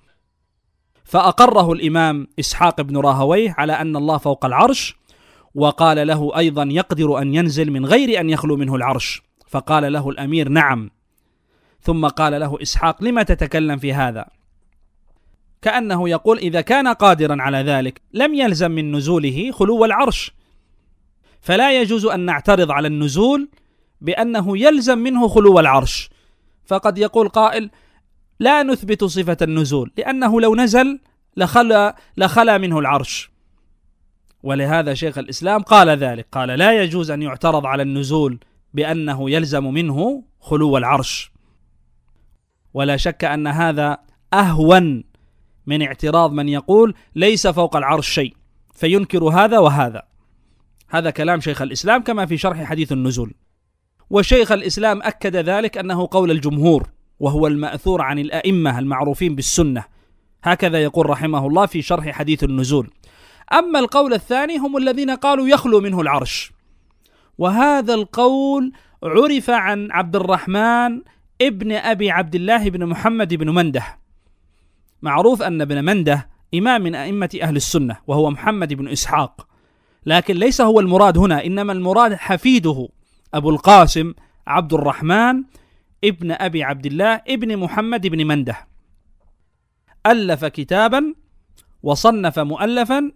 فأقره الإمام إسحاق بن راهويه على أن الله فوق العرش، وقال له أيضا يقدر أن ينزل من غير أن يخلو منه العرش، فقال له الأمير: نعم. ثم قال له إسحاق: لما تتكلم في هذا؟ كأنه يقول إذا كان قادرا على ذلك لم يلزم من نزوله خلو العرش، فلا يجوز أن نعترض على النزول بأنه يلزم منه خلو العرش. فقد يقول قائل: لا نثبت صفة النزول لأنه لو نزل لخلى, لخلى منه العرش. ولهذا شيخ الإسلام قال ذلك، قال: لا يجوز أن يعترض على النزول بأنه يلزم منه خلو العرش. ولا شك أن هذا أهون من اعتراض من يقول ليس فوق العرش شيء فينكر هذا وهذا. هذا كلام شيخ الإسلام كما في شرح حديث النزول. وشيخ الإسلام أكد ذلك أنه قول الجمهور، وهو المأثور عن الأئمة المعروفين بالسنة، هكذا يقول رحمه الله في شرح حديث النزول. أما القول الثاني هم الذين قالوا يخلو منه العرش، وهذا القول عرف عن عبد الرحمن ابن أبي عبد الله بن محمد بن منده. معروف أن ابن منده إمام من أئمة أهل السنة وهو محمد بن إسحاق، لكن ليس هو المراد هنا، إنما المراد حفيده أبو القاسم عبد الرحمن ابن أبي عبد الله ابن محمد بن منده. ألف كتابا وصنف مؤلفا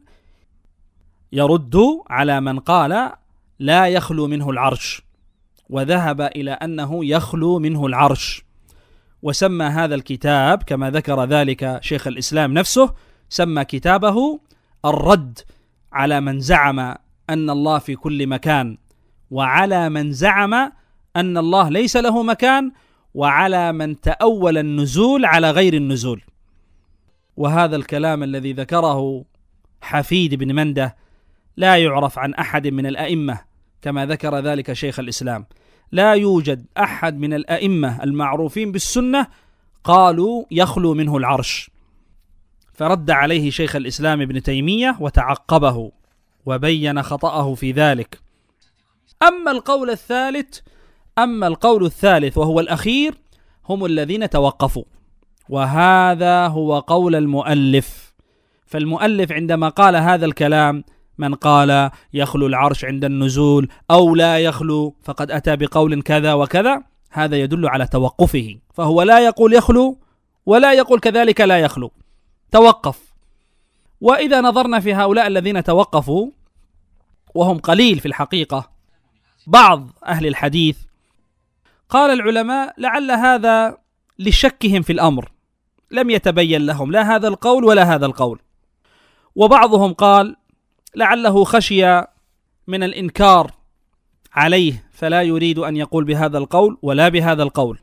يرد على من قال لا يخلو منه العرش، وذهب إلى أنه يخلو منه العرش، وسمى هذا الكتاب كما ذكر ذلك شيخ الإسلام نفسه، سمى كتابه الرد على من زعم أن الله في كل مكان، وعلى من زعم أن الله ليس له مكان، وعلى من تأول النزول على غير النزول. وهذا الكلام الذي ذكره حفيد بن منده لا يعرف عن أحد من الأئمة كما ذكر ذلك شيخ الإسلام. لا يوجد أحد من الأئمة المعروفين بالسنة قالوا يخلو منه العرش، فرد عليه شيخ الإسلام ابن تيمية وتعقبه وبين خطأه في ذلك. أما القول الثالث أما القول الثالث وهو الأخير هم الذين توقفوا، وهذا هو قول المؤلف. فالمؤلف عندما قال هذا الكلام، من قال يخلو العرش عند النزول أو لا يخلو فقد أتى بقول كذا وكذا، هذا يدل على توقفه، فهو لا يقول يخلو ولا يقول كذلك لا يخلو، توقف. وإذا نظرنا في هؤلاء الذين توقفوا وهم قليل في الحقيقة، بعض أهل الحديث قال العلماء لعل هذا لشكهم في الأمر، لم يتبين لهم لا هذا القول ولا هذا القول. وبعضهم قال لعله خشي من الإنكار عليه فلا يريد أن يقول بهذا القول ولا بهذا القول.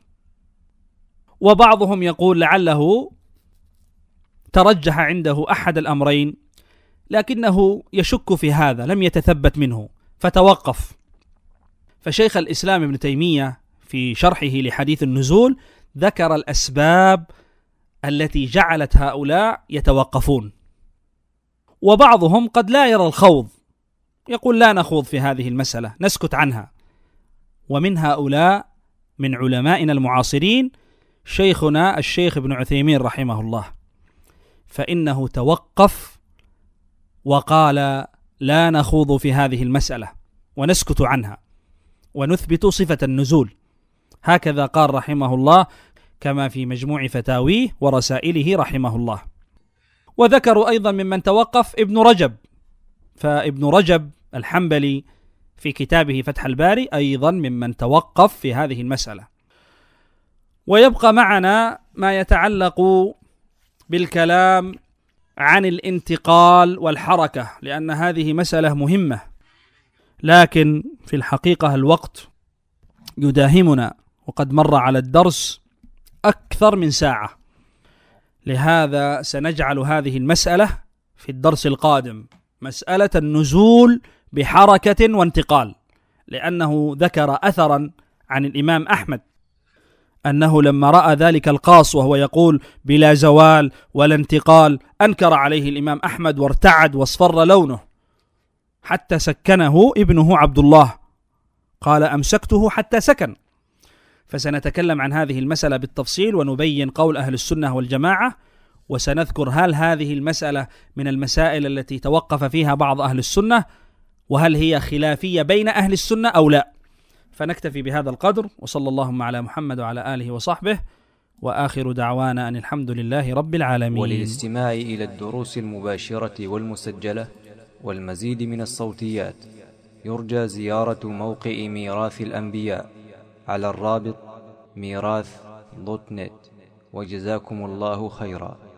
وبعضهم يقول لعله ترجح عنده أحد الأمرين لكنه يشك في هذا، لم يتثبت منه فتوقف. فشيخ الإسلام ابن تيمية في شرحه لحديث النزول ذكر الأسباب التي جعلت هؤلاء يتوقفون. وبعضهم قد لا يرى الخوض، يقول لا نخوض في هذه المسألة، نسكت عنها. ومن هؤلاء من علمائنا المعاصرين شيخنا الشيخ ابن عثيمين رحمه الله، فإنه توقف وقال لا نخوض في هذه المسألة ونسكت عنها ونثبت صفة النزول، هكذا قال رحمه الله كما في مجموع فتاويه ورسائله رحمه الله. وذكروا أيضا ممن توقف ابن رجب، فابن رجب الحنبلي في كتابه فتح الباري أيضا ممن توقف في هذه المسألة. ويبقى معنا ما يتعلق بالكلام عن الانتقال والحركة، لأن هذه مسألة مهمة، لكن في الحقيقة الوقت يداهمنا وقد مر على الدرس أكثر من ساعة، لهذا سنجعل هذه المسألة في الدرس القادم، مسألة النزول بحركة وانتقال، لأنه ذكر أثرا عن الإمام أحمد أنه لما رأى ذلك القاص وهو يقول بلا زوال ولا انتقال أنكر عليه الإمام أحمد وارتعد واصفر لونه حتى سكنه ابنه عبد الله، قال أمسكته حتى سكن. فسنتكلم عن هذه المسألة بالتفصيل ونبين قول أهل السنة والجماعة، وسنذكر هل هذه المسألة من المسائل التي توقف فيها بعض أهل السنة، وهل هي خلافية بين أهل السنة أو لا. فنكتفي بهذا القدر، وصلى اللهم على محمد وعلى آله وصحبه، وآخر دعوانا أن الحمد لله رب العالمين. وللاستماع إلى الدروس المباشرة والمسجلة والمزيد من الصوتيات يرجى زيارة موقع ميراث الأنبياء على الرابط ميراث دوت نت. وجزاكم الله خيرا.